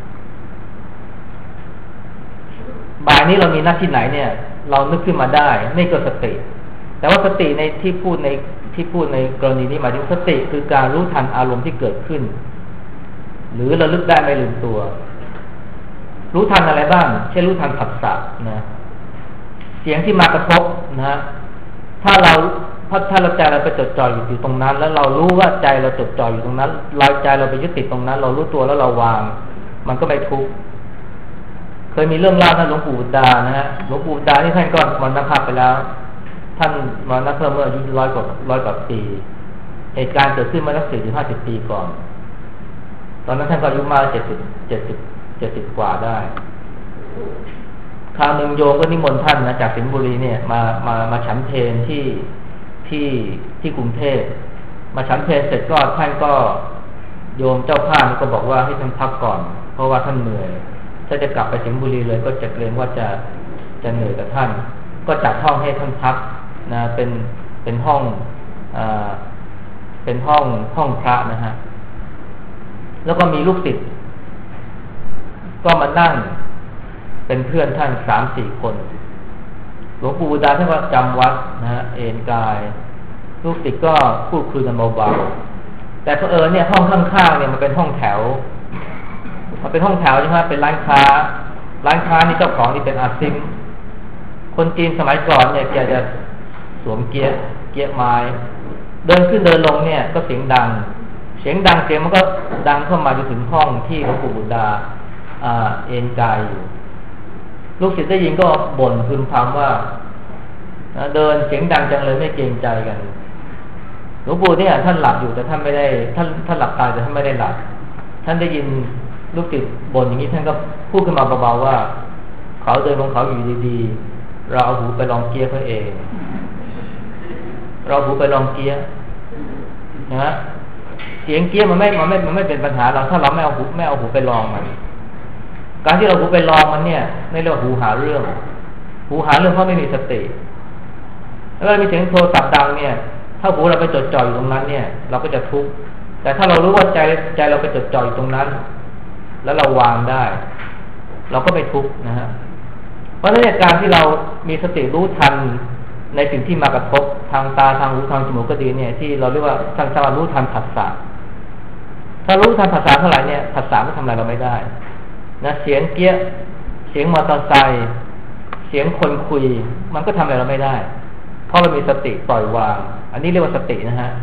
บ่ายนี้เรามีหน้าที่ไหนเนี่ยเรานึกขึ้นมาได้นี่ก็สติแต่ว่าสติในที่พูดในกรณีนี้หมายถึงสติคือการรู้ทันอารมณ์ที่เกิดขึ้นหรือระลึกได้ไม่ลืมตัวรู้ทันอะไรบ้างเช่นรู้ทันผัสสะนะเสียงที่มากระทบนะถ้าเราใจเราไปจดจ่ออยู่ตรงนั้นแล้วเรารู้ว่าใจเราจดจ่ออยู่ตรงนั้นใจเราไปยึดติดตรงนั้นเรารู้ตัวแล้วเราวางมันก็ไม่ทุกข์เคยมีเรื่องเล่าท่านหลวงปู่บุตรนะฮะหลวงปู่บุตรนี่ท่านก็มรณภาพไปแล้วท่านมรณภาพเมื่ออายุ100 กว่าปีเหตุการณ์เกิดขึ้นมาสัก40-50 ปีก่อนตอนนั้นท่านก็อายุมา70 กว่าได้คราวหนึ่งโยมก็นิมนต์ท่านนะจากสิงห์บุรีเนี่ยมาฉันเพลที่กรุงเทพมาฉันเพลเสร็จก็ท่านก็โยมเจ้าภาพก็บอกว่าให้ท่านพักก่อนเพราะว่าท่านเหนื่อยถ้าจะกลับไปสิงห์บุรีเลยก็จะเกรงว่าจะเหนื่อยกับท่านก็จัดห้องให้ท่านพักนะเป็นห้องเป็นห้องพระนะฮะแล้วก็มีลูกศิษย์ก็มานั่งเป็นเพื่อนท่าน 3-4 คนหลวงปู่บุตรท่านก็จำวัดนะฮะเอนกายลูกศิษย์ก็พูดคุยกันเบาๆแต่เผอิญเนี่ยห้องข้างๆเนี่ยมันเป็นห้องแถวใช่ไหมเป็นร้านค้านี่เจ้าของนี่เป็นอาซิมคนจีนสมัยก่อนเนี่ยแกจะสวมเกียร์ไม้เดินขึ้นเดินลงเนี่ยก็เสียงดังมันก็ดังเข้ามาจนถึงห้องที่หลวงปู่บุตรเอนกายอยู่ลูกศิษย์ได้ยินก็บ่นพึมพำว่าเดินเสียงดังจังเลยไม่เกรงใจกันหลวงปู่เนี่ยท่านหลับอยู่แต่ท่านไม่ได้ท่านหลับตาแต่ท่านไม่ได้หลับท่านได้ยินลูกศิษย์บ่นอย่างนี้ท่านก็พูดขึ้นมาเบาๆว่าเขาเดินของเขาอยู่ดีๆเราเอาหูไปลองเกียร์เขาเองเราหูไปลองเกียร์นะฮะเสียงเกียร์มันไม่เป็นปัญหาเราถ้าเราไม่เอาหูไปลองมันการที่เราหูไปลองมันเนี่ยไม่เรียกว่าหูหาเรื่องเพราะไม่มีสติแล้วมีเสียงโทรศัพท์ดังเนี่ยถ้าหูเราไปจดจ่ออยู่ตรงนั้นเนี่ยเราก็จะทุกข์แต่ถ้าเรารู้ว่าใจเราไปจดจ่ออยู่ตรงนั้นแล้วเราวางได้เราก็ไม่ทุกข์นะฮะเพราะฉะนั้นการที่เรามีสติรู้ทันในสิ่งที่มากระทบทางตาทางหูทางจมูกก็ดีเนี่ยที่เราเรียกว่าสามารถรู้ทันผัสสะถ้ารู้ทันผัสสะเท่าไหร่เนี่ยผัสสะไม่ทำอะไรเราไม่ได้นะเสียงเกียร์เสียงมอเตอร์ไซค์เสียงคนคุยมันก็ทำอะไรเราไม่ได้เพราะเรามีสติปล่อยวางอันนี้เรียกว่าสตินะฮะ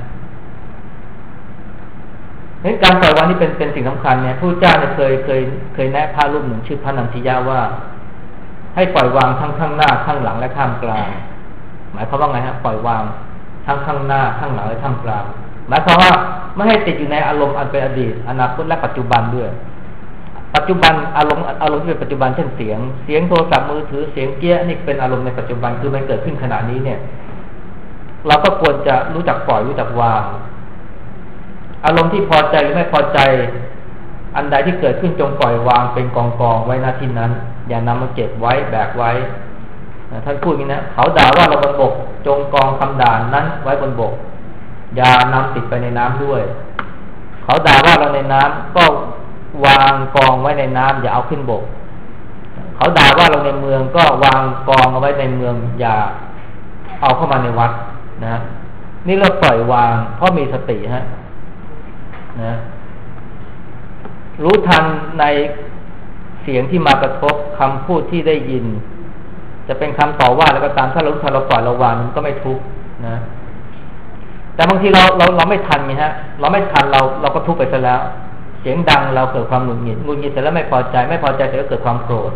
งั้นการปล่อยวางนี่เป็นสิ่งสำคัญเนี่ยพระพุทธเจ้าเนี่ยเคยแนะพระรูปหนึ่งชื่อพระนันทิยะว่าให้ปล่อยวางทั้งข้างหน้าข้างหลังและท่ามกลางหมายความว่าไงฮะปล่อยวางทั้งข้างหน้าข้างหลังและท่ามกลางหมายความว่าไม่ให้ติดอยู่ในอารมณ์อันเป็นอดีตอนาคตและปัจจุบันด้วยปัจจุบันอารมณ์ที่เป็นปัจจุบันเช่นเสียงโทรศัพท์มือถือเสียงเกี้ยนี่เป็นอารมณ์ในปัจจุบันคือมันเกิดขึ้นขณะนี้เนี่ยเราก็ควรจะรู้จักปล่อยรู้จักวางอารมณ์ที่พอใจหรือไม่พอใจอันใดที่เกิดขึ้นจงปล่อยวางเป็นกองไว้ณที่นั้นอย่านำมาเก็บไว้แบกไว้ท่านพูดอย่างนี้นะเขาด่าว่าเราบนบกจงกองคำด่านั้นไว้บนบกอย่านำติดไปในน้ำด้วยเขาด่าว่าเราในน้ำก็วางกองไว้ในน้ำอย่าเอาขึ้นบกเขาด่าว่าเราในเมืองก็วางกองเอาไว้ในเมืองอย่าเอาเข้ามาในวัดนะนี่เราปล่อยวางเพราะมีสติฮะนะรู้ทันในเสียงที่มากระทบคำพูดที่ได้ยินจะเป็นคำต่อว่าแล้วก็ตามถ้าเรารู้ทันเราปล่อยเราวางมันก็ไม่ทุกข์นะแต่บางทีเราไม่ทันไงฮะเราไม่ทันเราก็ทุกข์ไปซะแล้วเสียงดังเราเกิดความหงุดหงิดเสร็จแล้วไม่พอใจเสร็จแล้วเกิดความโกรธ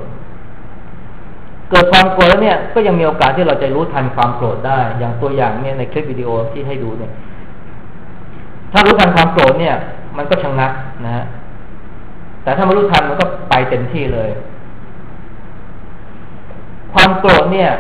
แล้วเนี่ยก็ยังมีโอกาสที่เราจะรู้ทันความโกรธได้อย่างตัวอย่างเนี่ยในคลิปวิดีโอที่ให้ดูเนี่ยถ้ารู้ทันความโกรธเนี่ยมันก็ชะงักนะฮะแต่ถ้าไม่รู้ทันมันก็ไปเต็มที่เลยความโกรธเนี่ย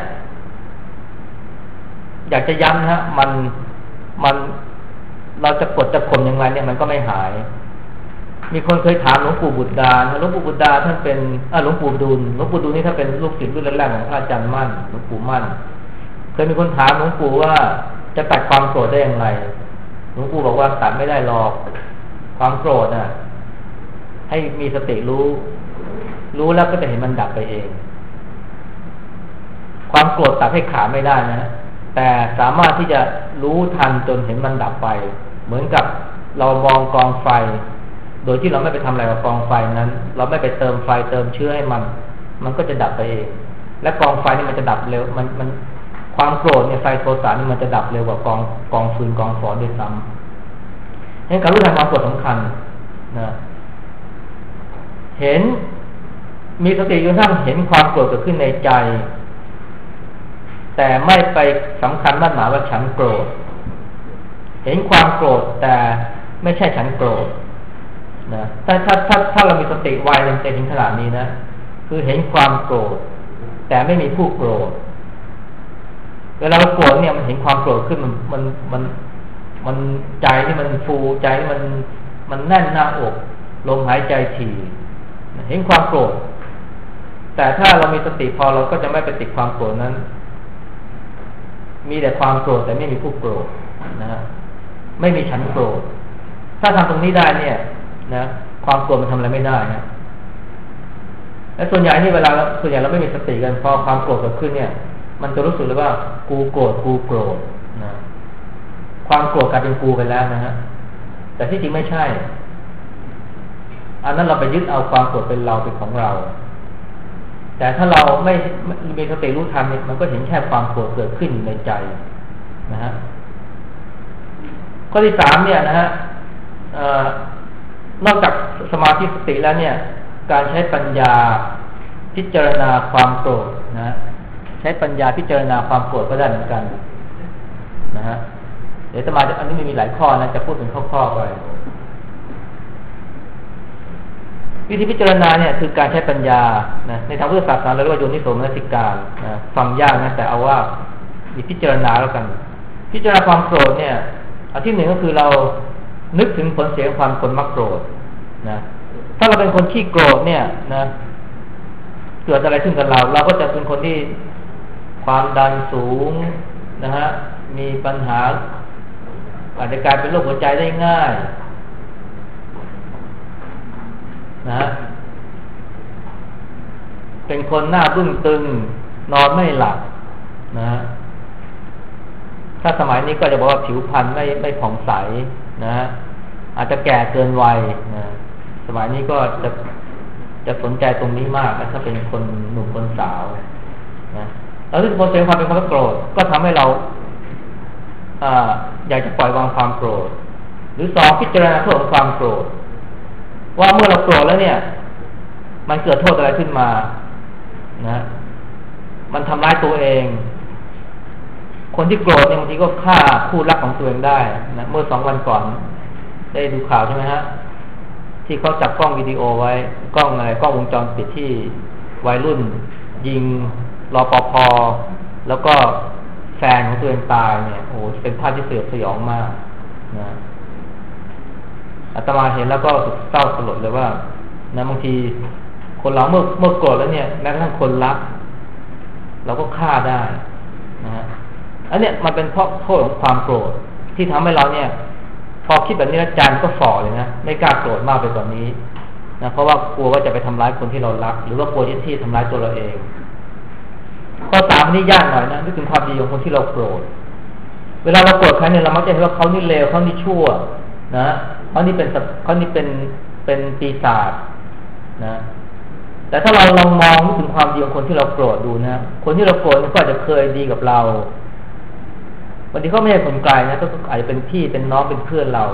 อยากจะย้ำนะฮะมันเราจะกดจะข่มยังไงเนี่ยมันก็ไม่หายมีคนเคยถามหลวงปู่บุตรดาหลวงปู่บุตรดาท่านเป็นหลวงปู่ดูลนี่ถ้าเป็นลูกศิษย์รุ่นแรกๆของพระอาจารย์มั่นหลวงปู่มั่นเคยมีคนถามหลวงปู่ว่าจะตัดความโกรธได้อย่างไรหลวงปู่บอกว่าตัดไม่ได้หรอกความโกรธน่ะให้มีสติรู้แล้วก็จะเห็นมันดับไปเองความโกรธตัดให้ขาดไม่ได้นะแต่สามารถที่จะรู้ทันจนเห็นมันดับไปเหมือนกับเรามองกองไฟโดยที่เราไม่ไปทำอะไรกับกองไฟนั้นเราไม่ไปเติมไฟเติมเชื้อให้มันก็จะดับไปเองและกองไฟนี่มันจะดับเร็วมันความโกรธเนี่ยไฟโทสะนี่มันจะดับเร็วกว่ากองฟืนกองฝอด้วยซ้ำให้การรู้ทันความโกรธสำคัญนะเห็นมีสติจนกระทั่งเห็นความโกรธเกิดขึ้นในใจแต่ไม่ไปสำคัญมั่นหมายว่าฉันโกรธเห็นความโกรธแต่ไม่ใช่ฉันโกรธนะถ้าเรามีสติไวเต็มถึงขนาดนี้นะคือเห็นความโกรธแต่ไม่มีผู้โกรธเวลาเราโกรธเนี่ยมันเห็นความโกรธขึ้นมันใจที่มันฟูใจที่มันแน่นหน้าอกลมหายใจถี่เห็นความโกรธแต่ถ้าเรามีสติพอเราก็จะไม่ไปติดความโกรธนั้นมีแต่ความโกรธแต่ไม่มีผู้โกรธนะฮะไม่มีฉันโกรธถ้าทำตรงนี้ได้เนี่ยนะความโกรธมันทำอะไรไม่ได้นะและส่วนใหญ่เราไม่มีสติกันพอความโกรธเกิดขึ้นเนี่ยมันจะรู้สึกเลยว่ากูโกรธนะความโกรธกลายเป็นกูไปแล้วนะฮะแต่ที่จริงไม่ใช่อันนั้นเราไปยึดเอาความโกรธเป็นเราเป็นของเราแต่ถ้าเราไม่มีสติรู้ทันเนี่ยมันก็เห็นแค่ความโกรธเกิดขึ้นในใจนะฮะข้อที่3เนี่ยนะฮะนอกจากสมาธิสติแล้วเนี่ยการใช้ปัญญาพิจารณาความโกรธนะใช้ปัญญาพิจารณาความโกรธก็ได้เหมือนกันนะฮะเดี๋ยวจะมาอันนี้มีหลายข้อนะจะพูดเป็นข้อๆไปวิธีพิจารณาเนี่ยคือการใช้ปัญญานะในทางพุทธศาสนาเราเรียกว่าโยนิโสมนสิการนะฟังยากนะแต่เอาว่าพิจารณาแล้วกันพิจารณาความโกรธเนี่ยอันที่หนึ่งก็คือเรานึกถึงผลเสียของความคนมักโกรธนะถ้าเราเป็นคนขี้โกรธเนี่ยนะเกิดอะไรขึ้นกับเราก็จะเป็นคนที่ความดันสูงนะฮะมีปัญหาอาจจะกลายเป็นโรคหัวใจได้ง่ายนะฮะเป็นคนหน้าบึ้งตึงนอนไม่หลับนะฮะถ้าสมัยนี้ก็จะบอกว่าผิวพรรณไม่ผ่องใสนะฮะอาจจะแก่เกินวัยนะสมัยนี้ก็จะสนใจตรงนี้มากนะถ้าเป็นคนหนุ่มคนสาวนะเรารู้สึกผลเสียความเป็นความโกรธก็ทำให้เราอยากจะปล่อยวางความโกรธหรือสองพิจารณาโทษของความโกรธว่าเมื่อเราโกรธแล้วเนี่ยมันเกิดโทษอะไรขึ้นมานะมันทำร้ายตัวเองคนที่โกรธเนี่ยบางทีก็ฆ่าคู่รักของตัวเองได้นะเมื่อ2 วันก่อนได้ดูข่าวใช่ไหมฮะที่เขาจับกล้องวิดีโอไว้กล้องวงจรปิดที่วัยรุ่นยิงรปภ.แล้วก็แฟนของตัวเองตายเนี่ยโอ้เป็นภาพที่สยองมากนะอาตมาเห็นแล้วก็เศร้าสลดเลยว่านะบางทีคนเราเมื่อโกรธแล้วเนี่ยแม้กระทั่งคนรักเราก็ฆ่าได้นะฮะอันเนี้ยมันเป็นเพราะโทษของความโกรธที่ทำให้เราเนี่ยพอคิดแบบนี้แล้วใจมันก็ฝ่อเลยนะไม่กล้าโกรธมากไปกว่านี้นะเพราะว่ากลัวว่าจะไปทำร้ายคนที่เรารักหรือว่ากลัวที่ทำร้ายตัวเราเองข้อ 3นี่ยากหน่อยนะนึกถึงความดีของคนที่เราโกรธเวลาเราโกรธใครเนี่ยเรามักจะเห็นว่าเขานี่เลวเขานี่ชั่วนะเขานี่เป็นปีศาจนะแต่ถ้าเราลองมองนึกถึงความดีของคนที่เราโกรธดูนะคนที่เราโกรธก็อาจจะเคยดีกับเราบางทีเขาไม่ใช่คนไกลนะก็อาจจะเป็นพี่เป็นน้องเป็นเพื่อนเรา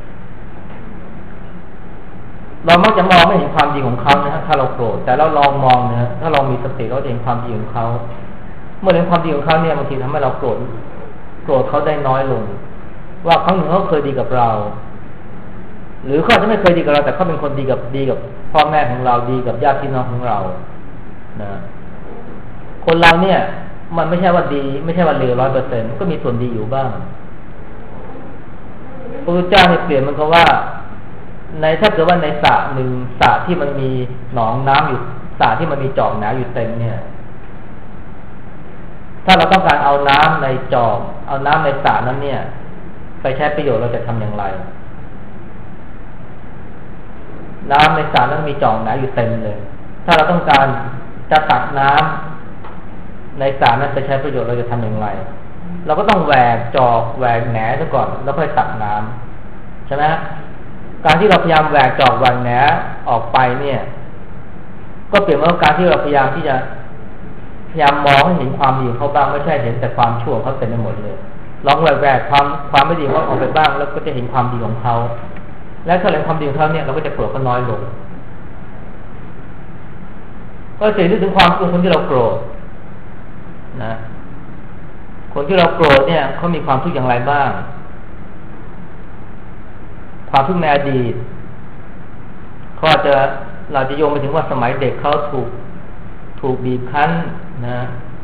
มักจะมองไม่เห็นความดีของเขานะฮะถ้าเราโกรธแต่เราลองมองนะถ้าเรามีสติเราจะเห็นความดีของเขาเมื่อเห็นความดีของเขาเนี่ยบางทีทำให้เราโกรธเขาได้น้อยลงว่าครั้งหนึ่งเขาเคยดีกับเราหรือเขาจะไม่เคยดีกับเราแต่เขาเป็นคนดีกับพ่อแม่ของเราดีกับญาติพี่น้องของเรานะคนเราเนี่ยมันไม่ใช่ว่าดีไม่ใช่ว่าเลว 100% ก็มีส่วนดีอยู่บ้างพระพุทธเจ้าให้เปลี่ยนมันก็ว่าถ้าเกิดว่าในสระหนึ่งสระที่มันมีหนองน้ำอยู่สระที่มันมีจอกน้ำอยู่เต็มเนี่ยถ้าเราต้องการเอาน้ำในจอกเอาน้ำในสระนั้นเนี่ยไปใช้ประโยชน์เราจะทำอย่างไรน้ำในสระนั้นมีจอกน้ำอยู่เต็มเลยถ้าเราต้องการจะตักน้ำในสระนั้นไปใช้ประโยชน์เราจะทำอย่างไรเราก็ต้องแหวกจอกแหวกแหนซะก่อนแล้วค่อยตักน้ำใช่ไหมการที่เราพยายามแหวกจอกแหวกแหนออกไปเนี่ยก็เปลี่ยนเป็นการที่เราพยายามที่จะพยายามมองให้เห็นความดีของเขาบ้างไม่ใช่เห็นแต่ความชั่วเขาเต็มไปหมดเลยลองแหวกความไม่ดีของเขาออกไปบ้างแล้วก็จะเห็นความดีของเขาและถ้าเห็นความดีของเขาเนี่ยเราก็จะโกรธเขาน้อยลงก็จะนึกถึงความคนที่เราโกรธนะคนที่เราโกรธเนี่ยเขามีความทุกข์อย่างไรบ้างความทุกข์ในอดีตเราจะโยงไปถึงว่าสมัยเด็กเขาถูกบีบคั้นนะ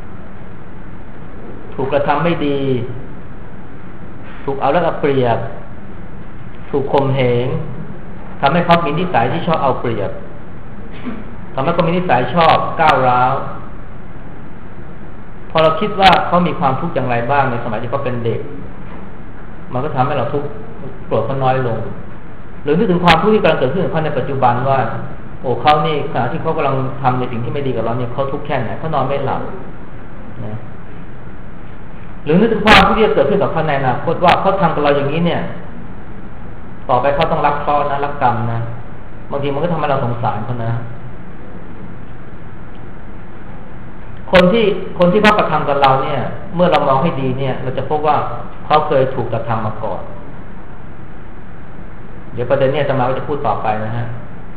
ถูกกระทำไม่ดีถูกเอารัดเอาเปรียบถูกข่มเหงทำให้เขามีนิสัยที่ชอบเอาเปรียบทำให้เขามีนิสัยชอบก้าวร้าวพอเราคิดว่าเขามีความทุกข์อย่างไรบ้างในสมัยที่เขาเป็นเด็กมันก็ทำให้เราทุกข์โกรธเขาน้อยลงหรือนึกถึงความทุกข์ที่กำลังเกิดขึ้นกับเขาในปัจจุบันว่าโอ้เขานี่ขณะที่เขากำลังทำในสิ่งที่ไม่ดีกับเราเนี่ยเขาทุกข์แค่ไหนเขานอนไม่หลับนะหรือนึกถึงความทุกข์ที่จะเกิดขึ้นกับเขาในอนาคตว่าเขาทำกับเราอย่างนี้เนี่ยต่อไปเขาต้องรับเคราะห์นะรับกรรมนะบางทีมันก็ทำให้เราสงสารเขานะคนที่เขากระทำกับเราเนี่ยเมื่อเรามองให้ดีเนี่ยเราจะพบว่าเขาเคยถูกกระทำมาก่อนเดี๋ยวประเด็นนี้จะมาจะพูดต่อไปนะฮะ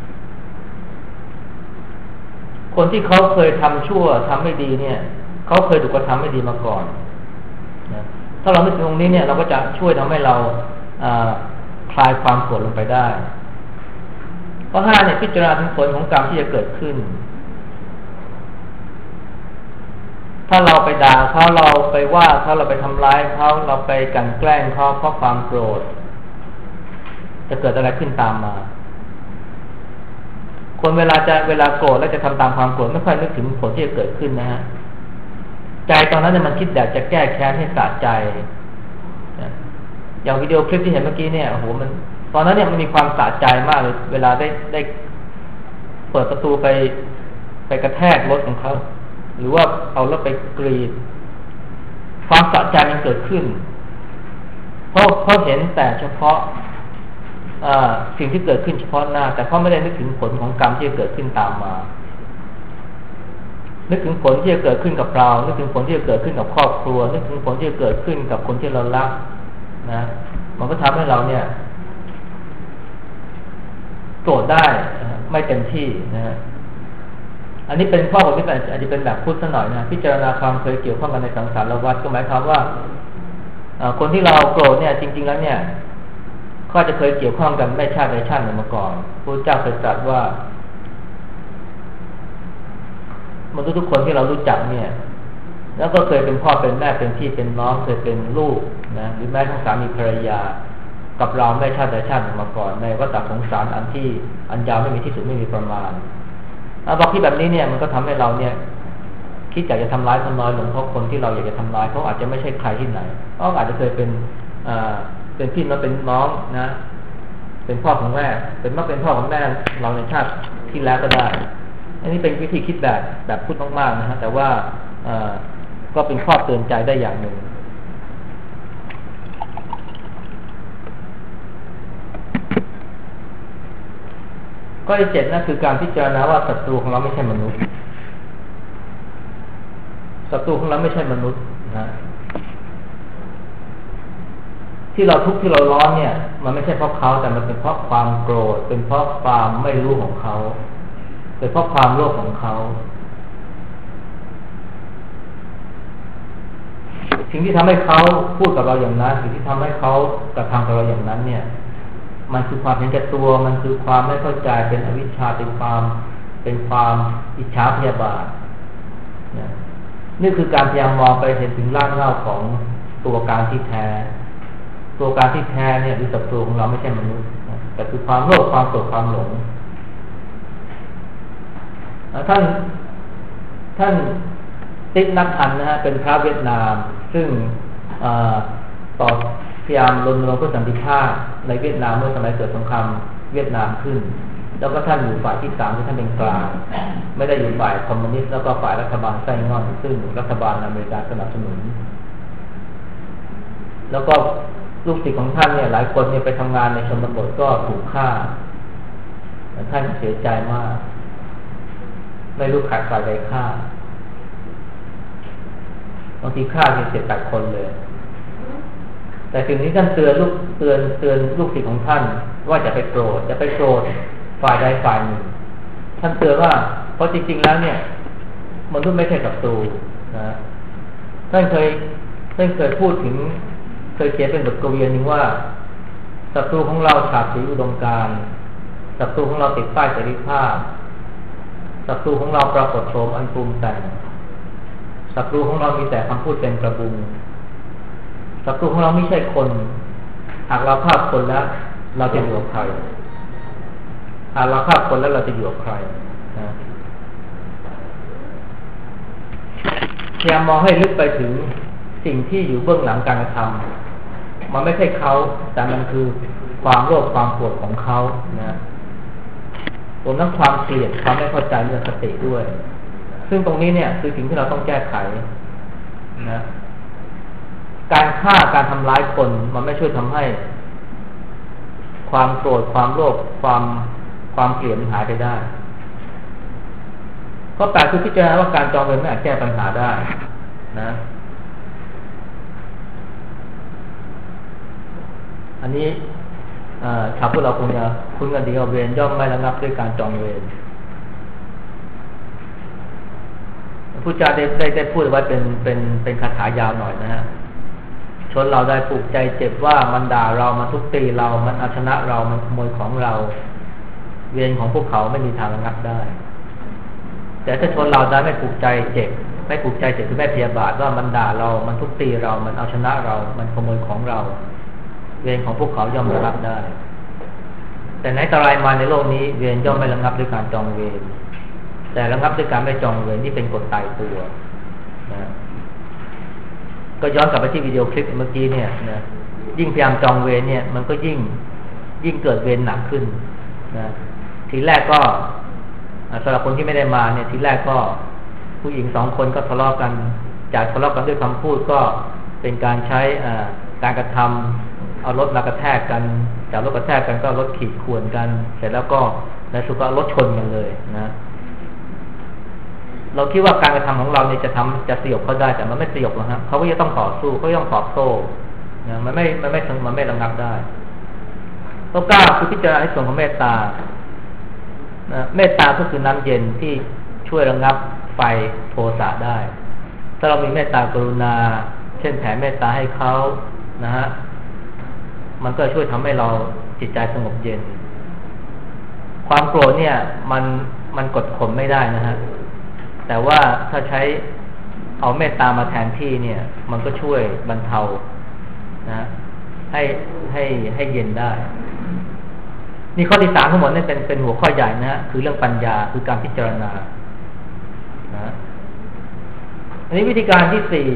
คนที่เขาเคยทำชั่วทำไม่ดีเนี่ยเขาเคยถูกกระทำไม่ดีมาก่อนนะถ้าเรานึกถึงตรงนี้เนี่ยเราก็จะช่วยทำให้เราคลายความโกรธลงไปได้ข้อ 5เนี่ยพิจารณาถึงผลของกรรมที่จะเกิดขึ้นถ้าเราไปด่าเขาเราไปว่าเขาเราไปทำร้ายเขาเราไปกลั่นแกล้งเขาเพราะความโกรธจะเกิดอะไรขึ้นตามมาคนเวลาโกรธแล้วจะทำตามความโกรธไม่ค่อยนึกถึงผลที่จะเกิดขึ้นนะฮะใจตอนนั้นเนี่ยมันคิดอยากจะแก้แค้นให้สะใจอย่างวิดีโอคลิปที่เห็นเมื่อกี้เนี่ยโอ้โหมันตอนนั้นเนี่ยมันมีความสะใจมากเลยเวลาได้เปิดประตูไปกระแทกรถของเขาหรือว่าเอารถไปกรีดความสะใจมันเกิดขึ้นเพราะเห็นแต่เฉพาะสิ่งที่เกิดขึ้นเฉพาะหน้าแต่เขาไม่ได้นึกถึงผลของกรรมที่จะเกิดขึ้นตามมานึกถึงผลที่จะเกิดขึ้นกับเรานึกถึงผลที่จะเกิดขึ้นกับครอบครัวนึกถึงผลที่จะเกิดขึ้นกับคนที่เรารักนะมันก็ทำให้เราเนี่ยโกรธได้ไม่เต็มที่นะฮะอันนี้เป็นข้อที่อาจจะเป็นแบบพุทธหน่อยนะพิจารณาความเคยเกี่ยวข้องกันในสังสารวัฏก็หมายความว่าคนที่เราโกรธเนี่ยจริงๆแล้วเนี่ยก็จะเคยเกี่ยวข้องกันไม่ชาติใดชาติหนึ่งมาก่อนพระเจ้าเคยตรัสว่ามนุษย์ทุกคนที่เรารู้จักเนี่ยแล้วก็เคยเป็นพ่อเป็นแม่เป็นพี่เป็นน้องเคยเป็นลูกนะหรือแม้ทั้งสามีภรรยากับเราไม่ชาติใดชาติหนึ่งมาก่อนในวัฏสงสารอันยาวไม่มีที่สุดไม่มีประมาณบอกที่แบบนี้เนี่ยมันก็ทำให้เราเนี่ยคิดอยากจะทำร้ายคนน้อยลงเพราะคนที่เราอยากจะทำร้ายเขาอาจจะไม่ใช่ใครที่ไหนเขาอาจจะเคยเป็นพี่น้องเป็นน้องนะเป็นพ่อของแม่เป็นพ่อของแม่เราในชาติที่แล้วก็ได้อันนี้เป็นวิธีคิดแบบพูดมากๆนะฮะแต่ว่าก็เป็นข้อเตือนใจได้อย่างหนึ่งข้อที่7นั่นคือการพิจารณาว่าศัตรูของเราไม่ใช่มนุษย์ศัตรูของเราไม่ใช่มนุษย์นะที่เราทุกข์ที่เราร้อนเนี่ยมันไม่ใช่เพราะเขาแต่มันเป็นเพราะความโกรธเป็นเพราะความไม่รู้ของเขาเป็นเพราะความโลภของเขาสิ่งที่ทำให้เขาพูดกับเราอย่างนั้นสิ่งที่ทำให้เขากระทำกับเราอย่างนั้นเนี่ยมันคือความเห็นแก่ตัวมันคือความไม่เข้าใจเป็นอวิชชาเป็นความอิจฉาพยาบาทนี่คือการพยายามมองไปเห็นถึงรากเหง้าของตัวการที่แท้ตัวการที่แท้เนี่ยหรือศัตรูของเราไม่ใช่มนุษย์แต่คือความโลภความโกรธความหลงท่านติ๊กนักขันนะฮะเป็นพระเวียดนามซึ่งต่อพยายามรณรงค์เพื่อสันติภาพในเวียดนามเมื่อสมัยเกิดสงครามเวียดนามขึ้นแล้วก็ท่านอยู่ฝ่ายที่3ที่ท่านเป็นกลางไม่ได้อยู่ฝ่ายคอมมิวนิสต์แล้วก็ฝ่ายรัฐบาลไส้ง่อนซึ่งรัฐบาลอเมริกาสนับสนุนแล้วก็ลูกศิษย์ของท่านเนี่ยหลายคนเนี่ยไปทำงานในชนบทก็ถูกฆ่าท่านเสียใจมากไม่รู้ขาดฝ่ายใดฆ่าบางทีฆ่าเพียง7-8 คนเลยแต่สิ่งนี้ท่านเตือนลูกศิษย์ของท่านว่าจะไปโกรธฝ่ายใดฝ่ายหนึ่งท่านเตือนว่าเพราะจริงๆแล้วเนี่ยมนุษย์ไม่ใช่ศัตรูนะท่านเคยพูดถึงเคยเขียนเป็นบทกวีนึงว่าศัตรูของเราฉาบสีอุดมการณ์ศัตรูของเราติดป้ายเสรีภาพศัตรูของเราปรากฏโฉมอันปรุงแต่งศัตรูของเรามีแต่คำพูดเป็นกระบุงศัตรูของเราไม่ใช่คนหากเราฆ่าคนแล้วเราจะอยู่กับใครหากเราฆ่าคนแล้วเราจะอยู่กับใครนะพยายามมองให้ลึกไปถึงสิ่งที่อยู่เบื้องหลังการกระทำมันไม่ใช่เขาแต่มันคือความโลภความโกรธของเขานะรวมทั้งความเกลียดความไม่เข้าใจเรื่องสติด้วยซึ่งตรงนี้เนี่ยคือสิ่งที่เราต้องแก้ไขนะการฆ่าการทำร้ายคนมันไม่ช่วยทำให้ความโกรธความโลภความเกลียดมันหายไปได้ข้อ 8คือพิจารณาว่าการจองเวรไม่อาจแก้ปัญหาได้นะอันนี้ชาวพุทธเราคงจะคุ้นกันดีว่าเวรย่อมไม่ระงับด้วยการจองเวรพุทธเจ้าได้พูดไว้เป็นคาถายาวหน่อยนะฮะชนเราได้ผูกใจเจ็บว่ามันด่าเรามันทุบตีเรามันเอาชนะเรามันขโมยของเราเวรของพวกเขาไม่มีทางระงับได้แต่ถ้าชนเราได้ไม่ผูกใจเจ็บคือไม่พยาบาทว่ามันด่าเรามันทุบตีเรามันเอาชนะเรามันขโมยของเราเวรของพวกเขาย่อมระงับได้แต่ไหนแต่ไรมาในโลกนี้เวรย่อมไม่ระงับด้วยการจองเวรแต่ระงับด้วยการไม่จองเวรนี่เป็นกฎตายตัวนะก็ย้อนกลับไปที่วิดีโอคลิปเมื่อกี้เนี่ยนะยิ่งพยายามจองเวรเนี่ยมันก็ยิ่งเกิดเวรหนักขึ้นนะทีแรกก็สำหรับคนที่ไม่ได้มาเนี่ยทีแรกก็ผู้หญิง2 คนก็ทะเลาะกันจากทะเลาะกันด้วยคำพูดก็เป็นการใช้การกระทำเอารถมากระแทกกันจากรถกระแทกกันก็รถขีดข่วนกันเสร็จแล้วก็ในสุดก็รถชนกันเลยนะเราคิดว่าการกระทำของเราเนี่ยจะสยบเขาได้แต่มันไม่สยบหรอกฮะเขาก็จะต้องต่อสู้เขาต้องตอบโต้นะมันไม่ระงับได้ข้อ9คือพิจารณาในส่วนของเมตตาเมตตาก็คือน้ำเย็นที่ช่วยระงับไฟโทสะได้ถ้าเรามีเมตตากรุณาเช่นแผ่เมตตาให้เขานะฮะมันก็ช่วยทำให้เราจิตใจสงบเย็นความโกรธเนี่ยมันกดข่มไม่ได้นะฮะแต่ว่าถ้าใช้เอาเมตตามาแทนที่เนี่ยมันก็ช่วยบรรเทานะให้เย็นได้นี่ข้อที่3ทั้งหมดนี่เป็นหัวข้อใหญ่นะฮะคือเรื่องปัญญาคือการพิจารณานะอันนี้วิธีการที่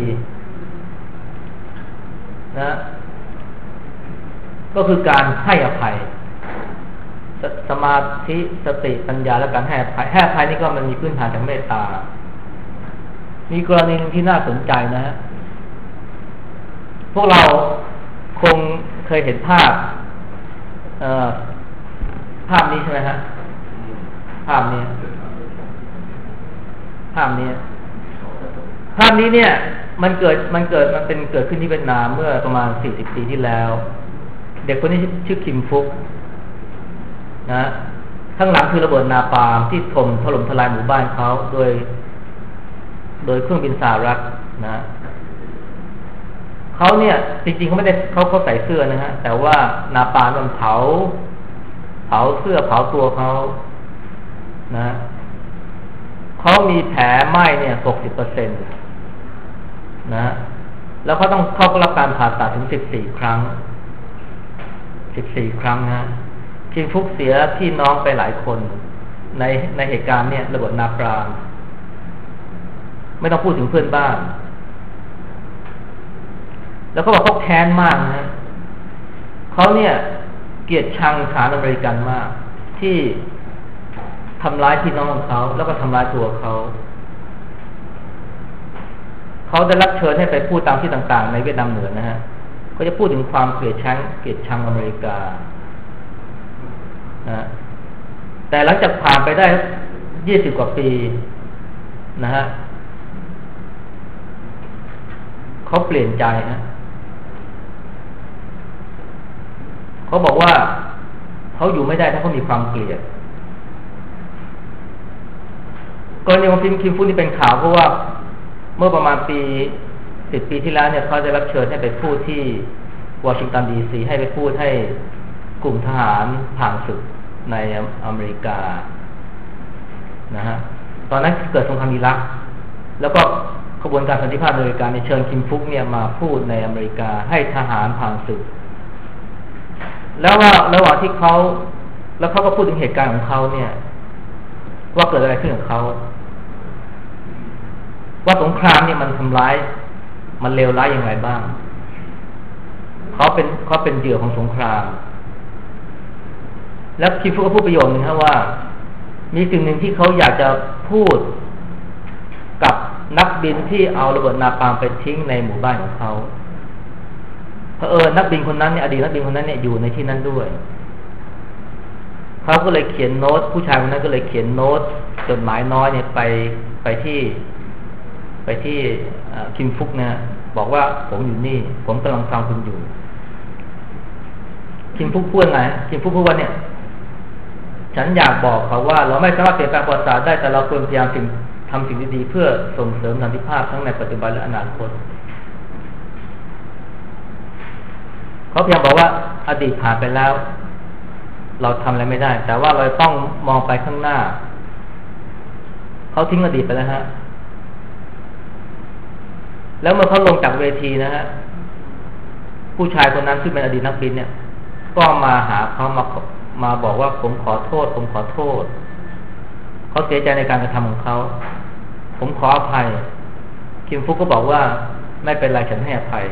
4นะก็คือการให้อภัยสมาธิสติปัญญาและการให้อภัยนี่ก็มันมีพื้นฐานจากเมตตามีกรณีนึงที่น่าสนใจนะฮะพวกเราคงเคยเห็นภาพนี้ใช่ไหมฮะภาพนี้เนี่ยมันเกิดขึ้นที่เวียดนามเมื่อประมาณ40 ปีที่แล้วเด็กคนนี้ชื่อคิมฟุกนะข้างหลังคือระเบิดนาปาล์มที่ถล่มทลายหมู่บ้านเขาโดยเครื่องบินสหรัฐนะเขาเนี่ยจริงๆเขาไม่ได้เขาใส่เสื้อนะฮะแต่ว่านาปาล์มมันเผาเสื้อเผาตัวเขานะเขามีแผลไหม้เนี่ย 60% นะแล้วเขารับการผ่าตัดถึง14 ครั้งนะคิมฟุกเสียพี่น้องไปหลายคนในเหตุการณ์เนี่ยระเบิดนาปาล์มไม่ต้องพูดถึงเพื่อนบ้านแล้วก็บอกเขาแค้นมากนะเขาเนี่ยเกลียดชังทหารอเมริกันมากที่ทำร้ายพี่น้องของเขาแล้วก็ทำร้ายตัวเขาได้รับเชิญให้ไปพูดตามที่ต่างๆในเวียดนามเหนือนะฮะก็จะพูดถึงความเกลียดชังอเมริกานะแต่หลังจากผ่านไปได้20 กว่าปีนะฮะเขาเปลี่ยนใจฮะเขาบอกว่าเขาอยู่ไม่ได้ถ้าเขามีความเกลียดกรณีของคิมฟุกนี่เป็นข่าวเพราะว่าเมื่อประมาณ10 ปีที่แล้วเนี่ยเขาได้รับเชิญให้ไปพูดที่วอชิงตันดีซีให้ไปพูดให้กลุ่มทหารผ่านศึกในอเมริกานะฮะตอนนั้นเกิดสงครามอิรักแล้วก็ขบวนการสันติภาพอเมริกาในเชิญคิมฟุกเนี่ยมาพูดในอเมริกาให้ทหารผ่านศึกแล้วว่าระหว่างที่เขาก็พูดถึงเหตุการณ์ของเขาเนี่ยว่าเกิดอะไรขึ้นกับเขาว่าสงครามเนี่ยมันทำร้ายมันเลวร้ายอย่างไรบ้างเขาเป็นเหยื่อของสงครามแล้วคิมฟุกก็พูดประโยชน์หนึ่งครับว่ามีสิ่งหนึ่งที่เขาอยากจะพูดกับนักบินที่เอาระเบิดนาปาล์มไปทิ้งในหมู่บ้านของเขานักบินคนนั้นเนี่ยอดีตนักบินคนนั้นเนี่ยอยู่ในที่นั้นด้วยเขาก็เลยเขียนโน้ตผู้ชายคนนั้นก็เลยเขียนโน้ตจดหมายน้อยเนี่ยไปที่คิมฟุกนะบอกว่าผมอยู่นี่ผมกำลังฟังคุณอยู่คิมฟุกพูดไงคิมฟุกพูดว่าเนี่ยฉันอยากบอกเขาว่าเราไม่สามารถเปลี่ยนแปลงประวัติศาสตร์ได้แต่เราควรพยายามทำสิ่งดีๆเพื่อส่งเสริมสันติภาพทั้งในปัจจุบันและอนาคตเขาพยายามบอกว่าอดีตผ่านไปแล้วเราทำอะไรไม่ได้แต่ว่าเราต้องมองไปข้างหน้าเขาทิ้งอดีตไปแล้วฮะแล้วเมื่อเขาลงจากเวทีนะฮะผู้ชายคนนั้นซึ่งเป็นอดีตนักบินเนี่ยก็มาหาเขามาบอกว่าผมขอโทษเขาเสียใจในการกระทำของเขาผมขออภัยคิมฟุกก็บอกว่าไม่เป็นไรฉันให้อภัย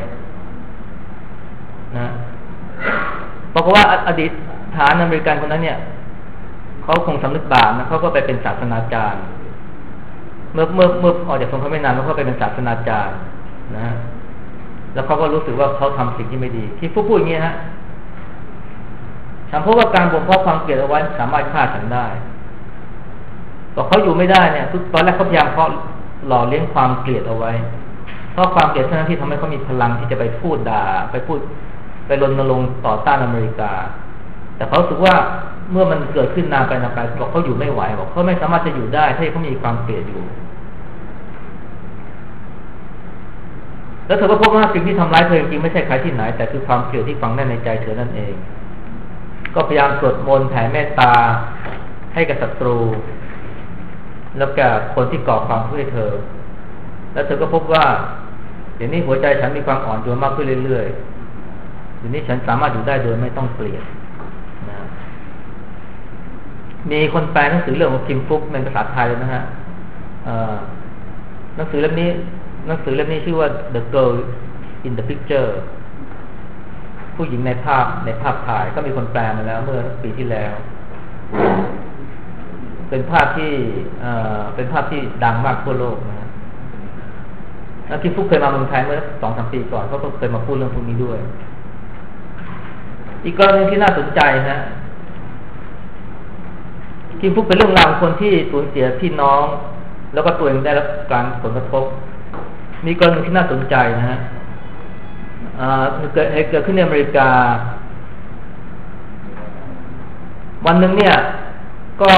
นะบอกว่าอดีตทหารอเมริกันคนนั้นเนี่ยเขาคงสำนึกบาปนะเขาก็ไปเป็นศาสนาจารย์เมื่อออกจากสงครามไม่นานแล้วก็ไปเป็นศาสนาจารย์นะแล้วเขาก็รู้สึกว่าเขาทำสิ่งที่ไม่ดีคิมฟุกพูดอย่างนี้ฮะฉันพบว่าการบ่มเพาะความเกลียดเอาไว้สามารถฆ่าฉันได้ก็เขาอยู่ไม่ได้เนี่ยตอนแรกเขาพยายามเพาะหล่อเลี้ยงความเกลียดเอาไว้เพราะความเกลียดเท่านั้นที่ทำให้เขามีพลังที่จะไปพูดด่าไปรณรงค์ต่อต้านอเมริกาแต่เขารู้สึกว่าเมื่อมันเกิดขึ้นนานไปบอกเขาอยู่ไม่ไหวบอกเขาไม่สามารถจะอยู่ได้ถ้าเขามีความเกลียดอยู่แล้วเธอก็พบว่าสิ่งที่ทำร้ายเธอจริงๆไม่ใช่ใครที่ไหนแต่คือความเกลียดที่ฝังแน่นในใจเธอนั่นเองก็พยายามสวดมนต์แผ่เมตตาให้กับศัตรูแล้วแก่คนที่ก่อความทุกข์ให้เธอแล้วเธอก็พบว่าเดี๋ยวนี้หัวใจฉันมีความอ่อนโยนมากขึ้นเรื่อยๆเดี๋ยวนี้ฉันสามารถอยู่ได้โดยไม่ต้องเกลียดนะมีคนแปลหนังสือเรื่องของคิมฟุกเป็นภาษาไทยเลยนะฮะหนังสือเล่มนี้ชื่อว่า The Girl in the Picture ผู้หญิงในภาพถ่ายก็มีคนแปลมาแล้วเมื่อปีที่แล้วเป็นภาพที่ดังมากทั่วโลกนะฮะแล้วคิมฟุกเคยมาเมืองไทยเมื่อ 2-3 ปีก่อนเขาก็เคยมาพูดเรื่องพวกนี้ด้วยอีกกรณีที่น่าสนใจนะคิมฟุกเป็นเรื่องราวของคนที่สูญเสียพี่น้องแล้วก็ตัวเองได้รับการผลกระทบมีกรณีที่น่าสนใจนะฮะเกิดขึ้นในอเมริกาวันหนึ่งเนี่ยก็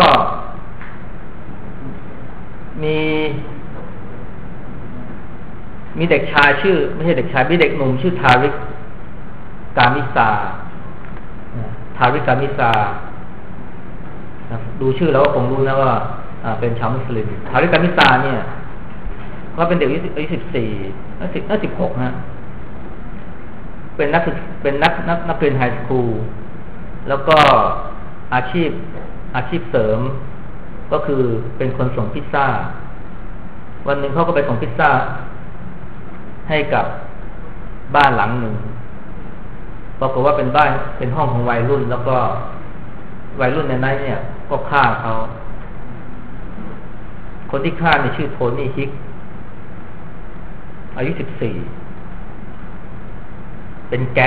มีเด็กชายชื่อไม่ใช่เด็กชายมีเด็กหนุ่มชื่อทาริกกามิซาดูชื่อแล้วก็คงรู้นะว่าเป็นชาวมุสลิมทาริกกามิซาเนี่ยก็เป็นเด็กอายุ16นะเป็นนักเรียนไฮสคูลแล้วก็อาชีพเสริมก็คือเป็นคนส่งพิซซ่าวันหนึ่งเขาก็ไปส่งพิซซ่าให้กับบ้านหลังหนึ่งปรากฏว่าเป็นห้องของวัยรุ่นแล้วก็วัยรุ่นในนั้นเนี่ยก็ฆ่าเขาคนที่ฆ่าเนี่ยชื่อโทนี่ฮิกอายุ14เป็นแก๊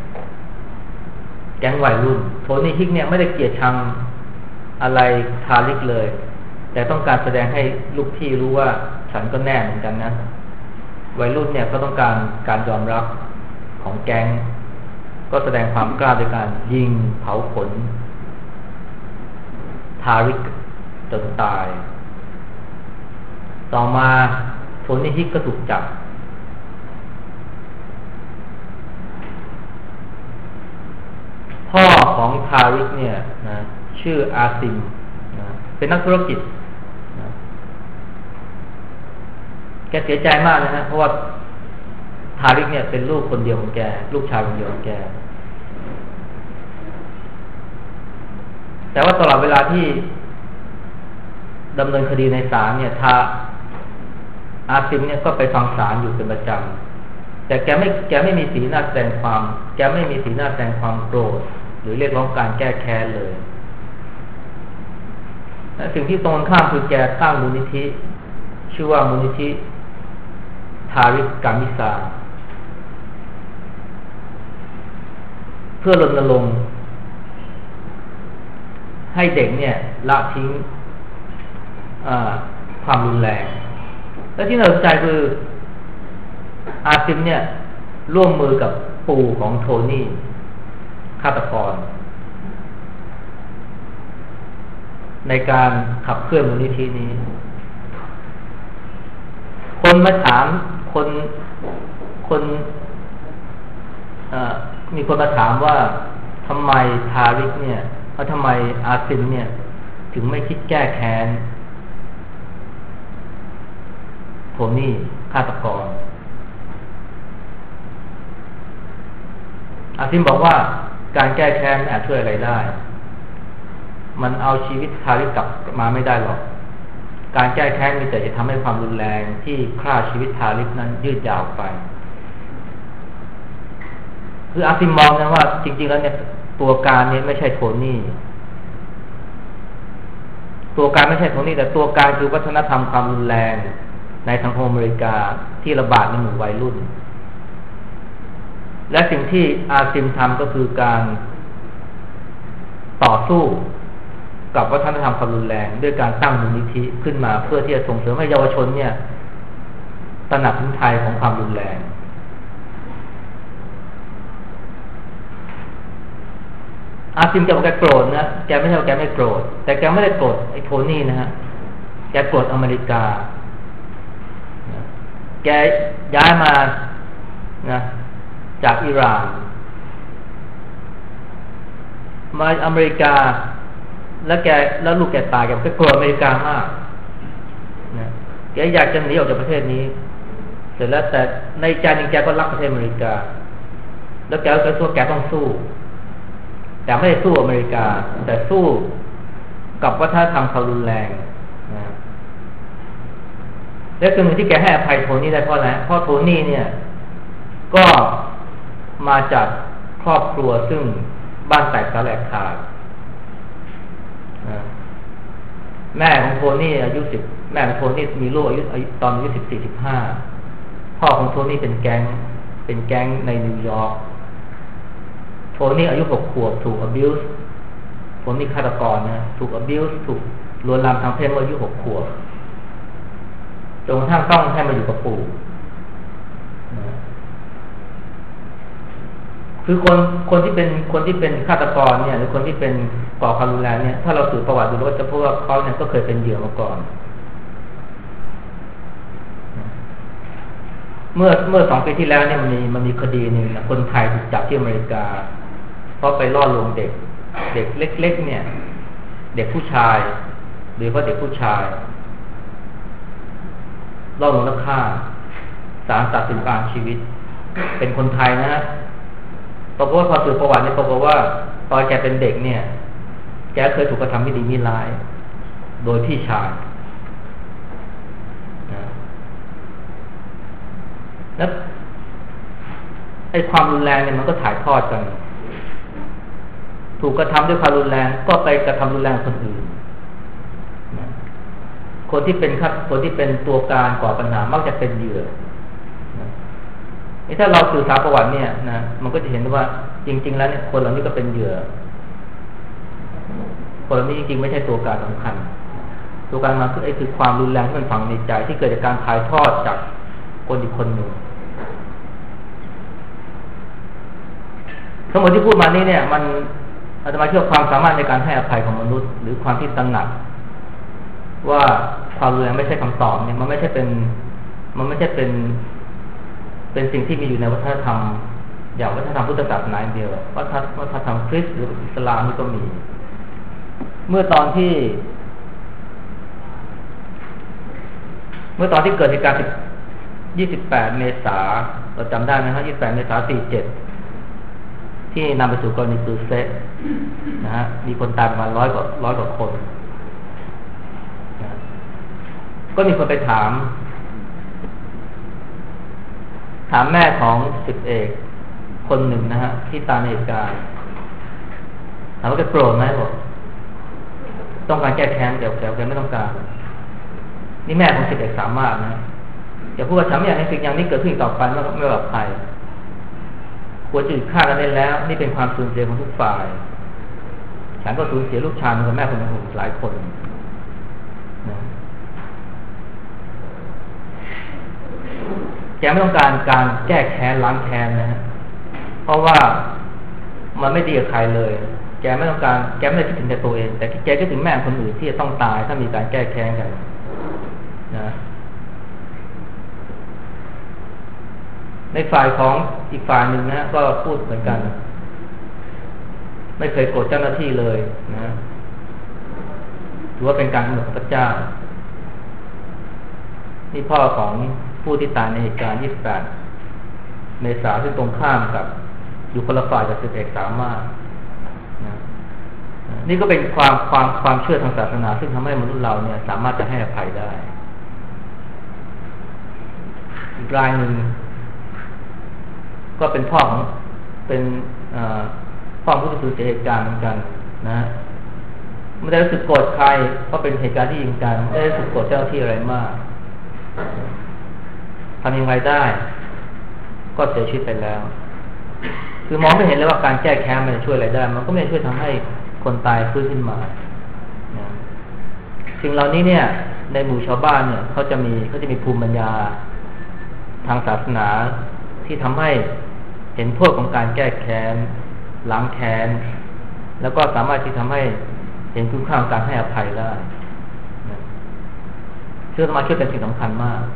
งวัยรุ่นโทนี่ฮิกเนี่ยไม่ได้เกลียดชังอะไรทาริกเลยแต่ต้องการแสดงให้ลูกพี่รู้ว่าฉันก็แน่เหมือนกันนะวัยรุ่นเนี่ยก็ต้องการยอมรับของแก๊งก็แสดงความกล้าโดยการยิงเผาขนทาริกจนตายต่อมาโทนี่ฮิกก็ถูกจับพ่อของทาริกเนี่ยนะชื่ออาซิมนะเป็นนักธุรกิจนะแกเสียใจมากนะฮะเพราะว่าทาริกเนี่ยเป็นลูกคนเดียวของแกลูกชายคนเดียวของแกแต่ว่าตลอดเวลาที่ดำเนินคดีในศาลเนี่ยอาซิมเนี่ยก็ไปฟังศาลอยู่เป็นประจำแต่แกไม่มีสีหน้าแสดงความโกรธหรือเรียกร้องการแก้แค้นเลยและสิ่งที่ตรงข้ามคือแกตั้งมูลนิธิชื่อว่ามูลนิธิทาริกกามิซาเพื่อรณรงค์ให้เด็กเนี่ยละทิ้งความรุนแรงและที่น่าสนใจคืออาซิมเนี่ยร่วมมือกับปู่ของโทนี่ฆาตกรในการขับเคลื่อนมูลนิธินี้คนมาถามมีคนมาถามว่าทำไมทาริกเนี่ยทำไมอาซิมเนี่ยถึงไม่คิดแก้แค้นโทนี่ฆาตกรอาซิมบอกว่าการแก้แค้นอาจช่วยอะไรได้มันเอาชีวิตทาริกกลับมาไม่ได้หรอกการแก้แค้นมีแต่จะทำให้ความรุนแรงที่ฆ่าชีวิตทาริกนั้นยืดยาวไปคืออาซิมมองนะว่าจริงๆแล้วเนี่ยตัวการเนี่ยไม่ใช่โทนี่แต่ตัวการคือวัฒนธรรมความรุนแรงในสังคมอเมริกาที่ระบาดในหมู่วัยรุ่นและสิ่งที่อาซิมทำก็คือการต่อสู้กับวัฒนธรรมความรุนแรงด้วยการตั้งมูลนิธิขึ้นมาเพื่อที่จะส่งเสริมให้เยาวชนเนี่ยตระหนักถึงภัยของความรุนแรงอาซิมจะบอกแกโกรธนะแกไม่ใช่ว่าแกไม่โกรธแต่แกไม่ได้โกรธไอ้โทนี่นะฮะแกโกรธอเมริกาแกย้ายมานะจากอิหร่านมาอเมริกาแล้วลูกแกตายแกโกรธอเมริกามากนะแกอยากจะหนีออกจากประเทศนี้เสร็จแล้วแต่ในใจนึงแกก็รักประเทศอเมริกาแล้วแกก็สู้แกต้องสู้แต่ไม่ได้สู้อเมริกาแต่สู้กับวัฒนธรรมความรุนแรงนะและส่วนหนึ่งที่แกให้อภัยโทนี่ได้เพราะอะไรเพราะโทนี่เนี่ยก็มาจากครอบครัวซึ่งบ้านแตกสลายขาดแม่ของโทนี่อายุ10แม่ของโทนี่มีลูกอายุตอนอายุ14-15พ่อของโทนี่เป็นแก๊งในนิวยอร์กโทนี่อายุ6 ขวบถูก abuse โทนี่ฆาตกรนะถูก abuse ถูกลวนลามทางเพศเมื่ออายุ6 ขวบจนกระทั่งต้องให้มาอยู่กับปู่คือคนที่เป็นฆาตกรเนี่ยหรือคนที่เป็นก่อความรุนแรงเนี่ยถ้าเราสืบประวัติดูก็จะพบว่าเขาเนี่ยก็เคยเป็นเหยื่อมาก่อนเมื่อ2 ปีที่แล้วเนี่ยมันมีคดีหนึ่งนะคนไทยถูกจับที่อเมริกาเพราะไปล่อลวงเด็กเล็กๆเนี่ยเด็กผู้ชายหรือว่าเด็กผู้ชายล่อลวงแล้วฆ่าศาลตัดสินประหารชีวิตเป็นคนไทยนะฮะปรากฏว่าพอสืบประวัติเนี่ยปรากฏว่าตอนแกเป็นเด็กเนี่ยแกเคยถูกกระทำไม่ดีไม่ร้ายโดยพี่ชายแล้วไอ้ความรุนแรงเนี่ยมันก็ถ่ายทอดกันถูกกระทำด้วยความรุนแรงก็ไปกระทำรุนแรงคนอื่นคนที่เป็นตัวการก่อปัญหามักจะเป็นเหยื่อถ้าเราศึกษาประวัติเนี่ยนะมันก็จะเห็นว่าจริงๆแล้วเนี่ยคนเหล่านี้ก็เป็นเหยื่อคนเหล่านี้จริงๆไม่ใช่ตัวการสำคัญตัวการมาคือความรุนแรงที่มันฝังในใจที่เกิดจากการถ่ายทอดจากคนอีกคนหนึ่งทั้งหมดที่พูดมานี้เนี่ยมันอาจจะมาเชื่อความสามารถในการให้อภัยของมนุษย์หรือความที่ตระหนักว่าความรุนแรงไม่ใช่คำตอบเนี่ยมันไม่ใช่เป็นสิ่งที่มีอยู่ในวัฒนธรรมอย่างวัฒนธรรมพุทธศาสนาเดียววัฒนธรรมคริสต์หรืออิสลามนี่ก็มีเมื่อตอนที่เกิดเหตุการณ์28 เมษายนเราจำได้ไหมครับ28 เมษายน 47ที่นำไปสู่กรณีซูเซตนะฮะมีคนตายประมาณ100 กว่าคนก็มีคนไปถามแม่ของ10 เอกคนหนึ่งนะฮะที่ตายในเหตุการณ์ถามว่าแกโกรธไหมบอกต้องการแก้แค้นแกไม่ต้องการนี่แม่ของ10 เอกสามารถนะอย่าพูดว่าฉันไม่อยากให้สิ่งอย่างนี้เกิดขึ้นต่อไปไม่ปลอดภัยควรจะหยุดฆ่ากันได้แล้วนี่เป็นความสูญเสียของทุกฝ่ายฉันก็สูญเสียลูกชายกับแม่คนอื่นหลายคนนะแกไม่ต้องการแก้แค้นล้างแค้นนะฮะเพราะว่ามันไม่ดีกับใครเลยแกไม่ได้คิดถึงแต่ตัวเองแต่แกคิดถึงแม่คนอื่นที่จะต้องตายถ้ามีการแก้แค้นกันนะในฝ่ายของอีกฝ่ายหนึ่งนะก็พูดเหมือนกันไม่เคยโกรธเจ้าหน้าที่เลยนะถือว่าเป็นการกำหนดของพระเจ้านี่พ่อของผู้ที่ตายในเหตุการณ์28 เมษายนซึ่งตรงข้ามกับอยู่คนละฝ่ายจาก10 เอกสามารถนะนี่ก็เป็นความเชื่อทางศาสนาซึ่งทำให้มนุษย์เราเนี่ยสามารถจะให้อภัยได้อีกรายหนึ่งก็เป็นพ่อของผู้ที่สูญเสียเหตุการณ์เหมือนกันนะไม่ได้รู้สึกโกรธใครเพราะเป็นเหตุการณ์ที่ยิงกันไม่ได้รู้สึกโกรธเจ้าหน้าที่อะไรมากทำยังไงได้ก็เสียชีวิตไปแล้วคือมองไม่เห็นเลยว่าการแก้แค้นมันจะช่วยอะไรได้มันก็ไม่ช่วยทำให้คนตายฟื้นขึ้นมาสิ่งเหล่านี้เนี่ยในหมู่ชาวบ้านเนี่ยเขาจะมีภูมิปัญญาทางศาสนาที่ทำให้เห็นโทษของการแก้แค้นล้างแค้นแล้วก็สามารถที่ทำให้เห็นคุณค่าของการให้อภัยได้เชื่อมาช่วยเป็นสิ่งสำคัญมาก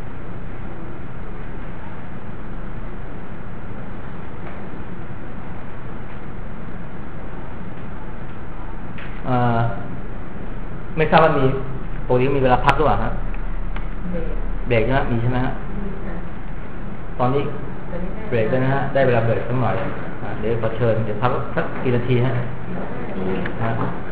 ไม่ทราบว่ามีปกติมีเวลาพักหรือเปล่าครับเบรกนะมีใช่ไหมฮะตอนนี้เบรกได้นะฮะได้เวลาเบรกสักหน่อยเดี๋ยวขอเชิญเดี๋ยวพักสักกี่นาทีฮะ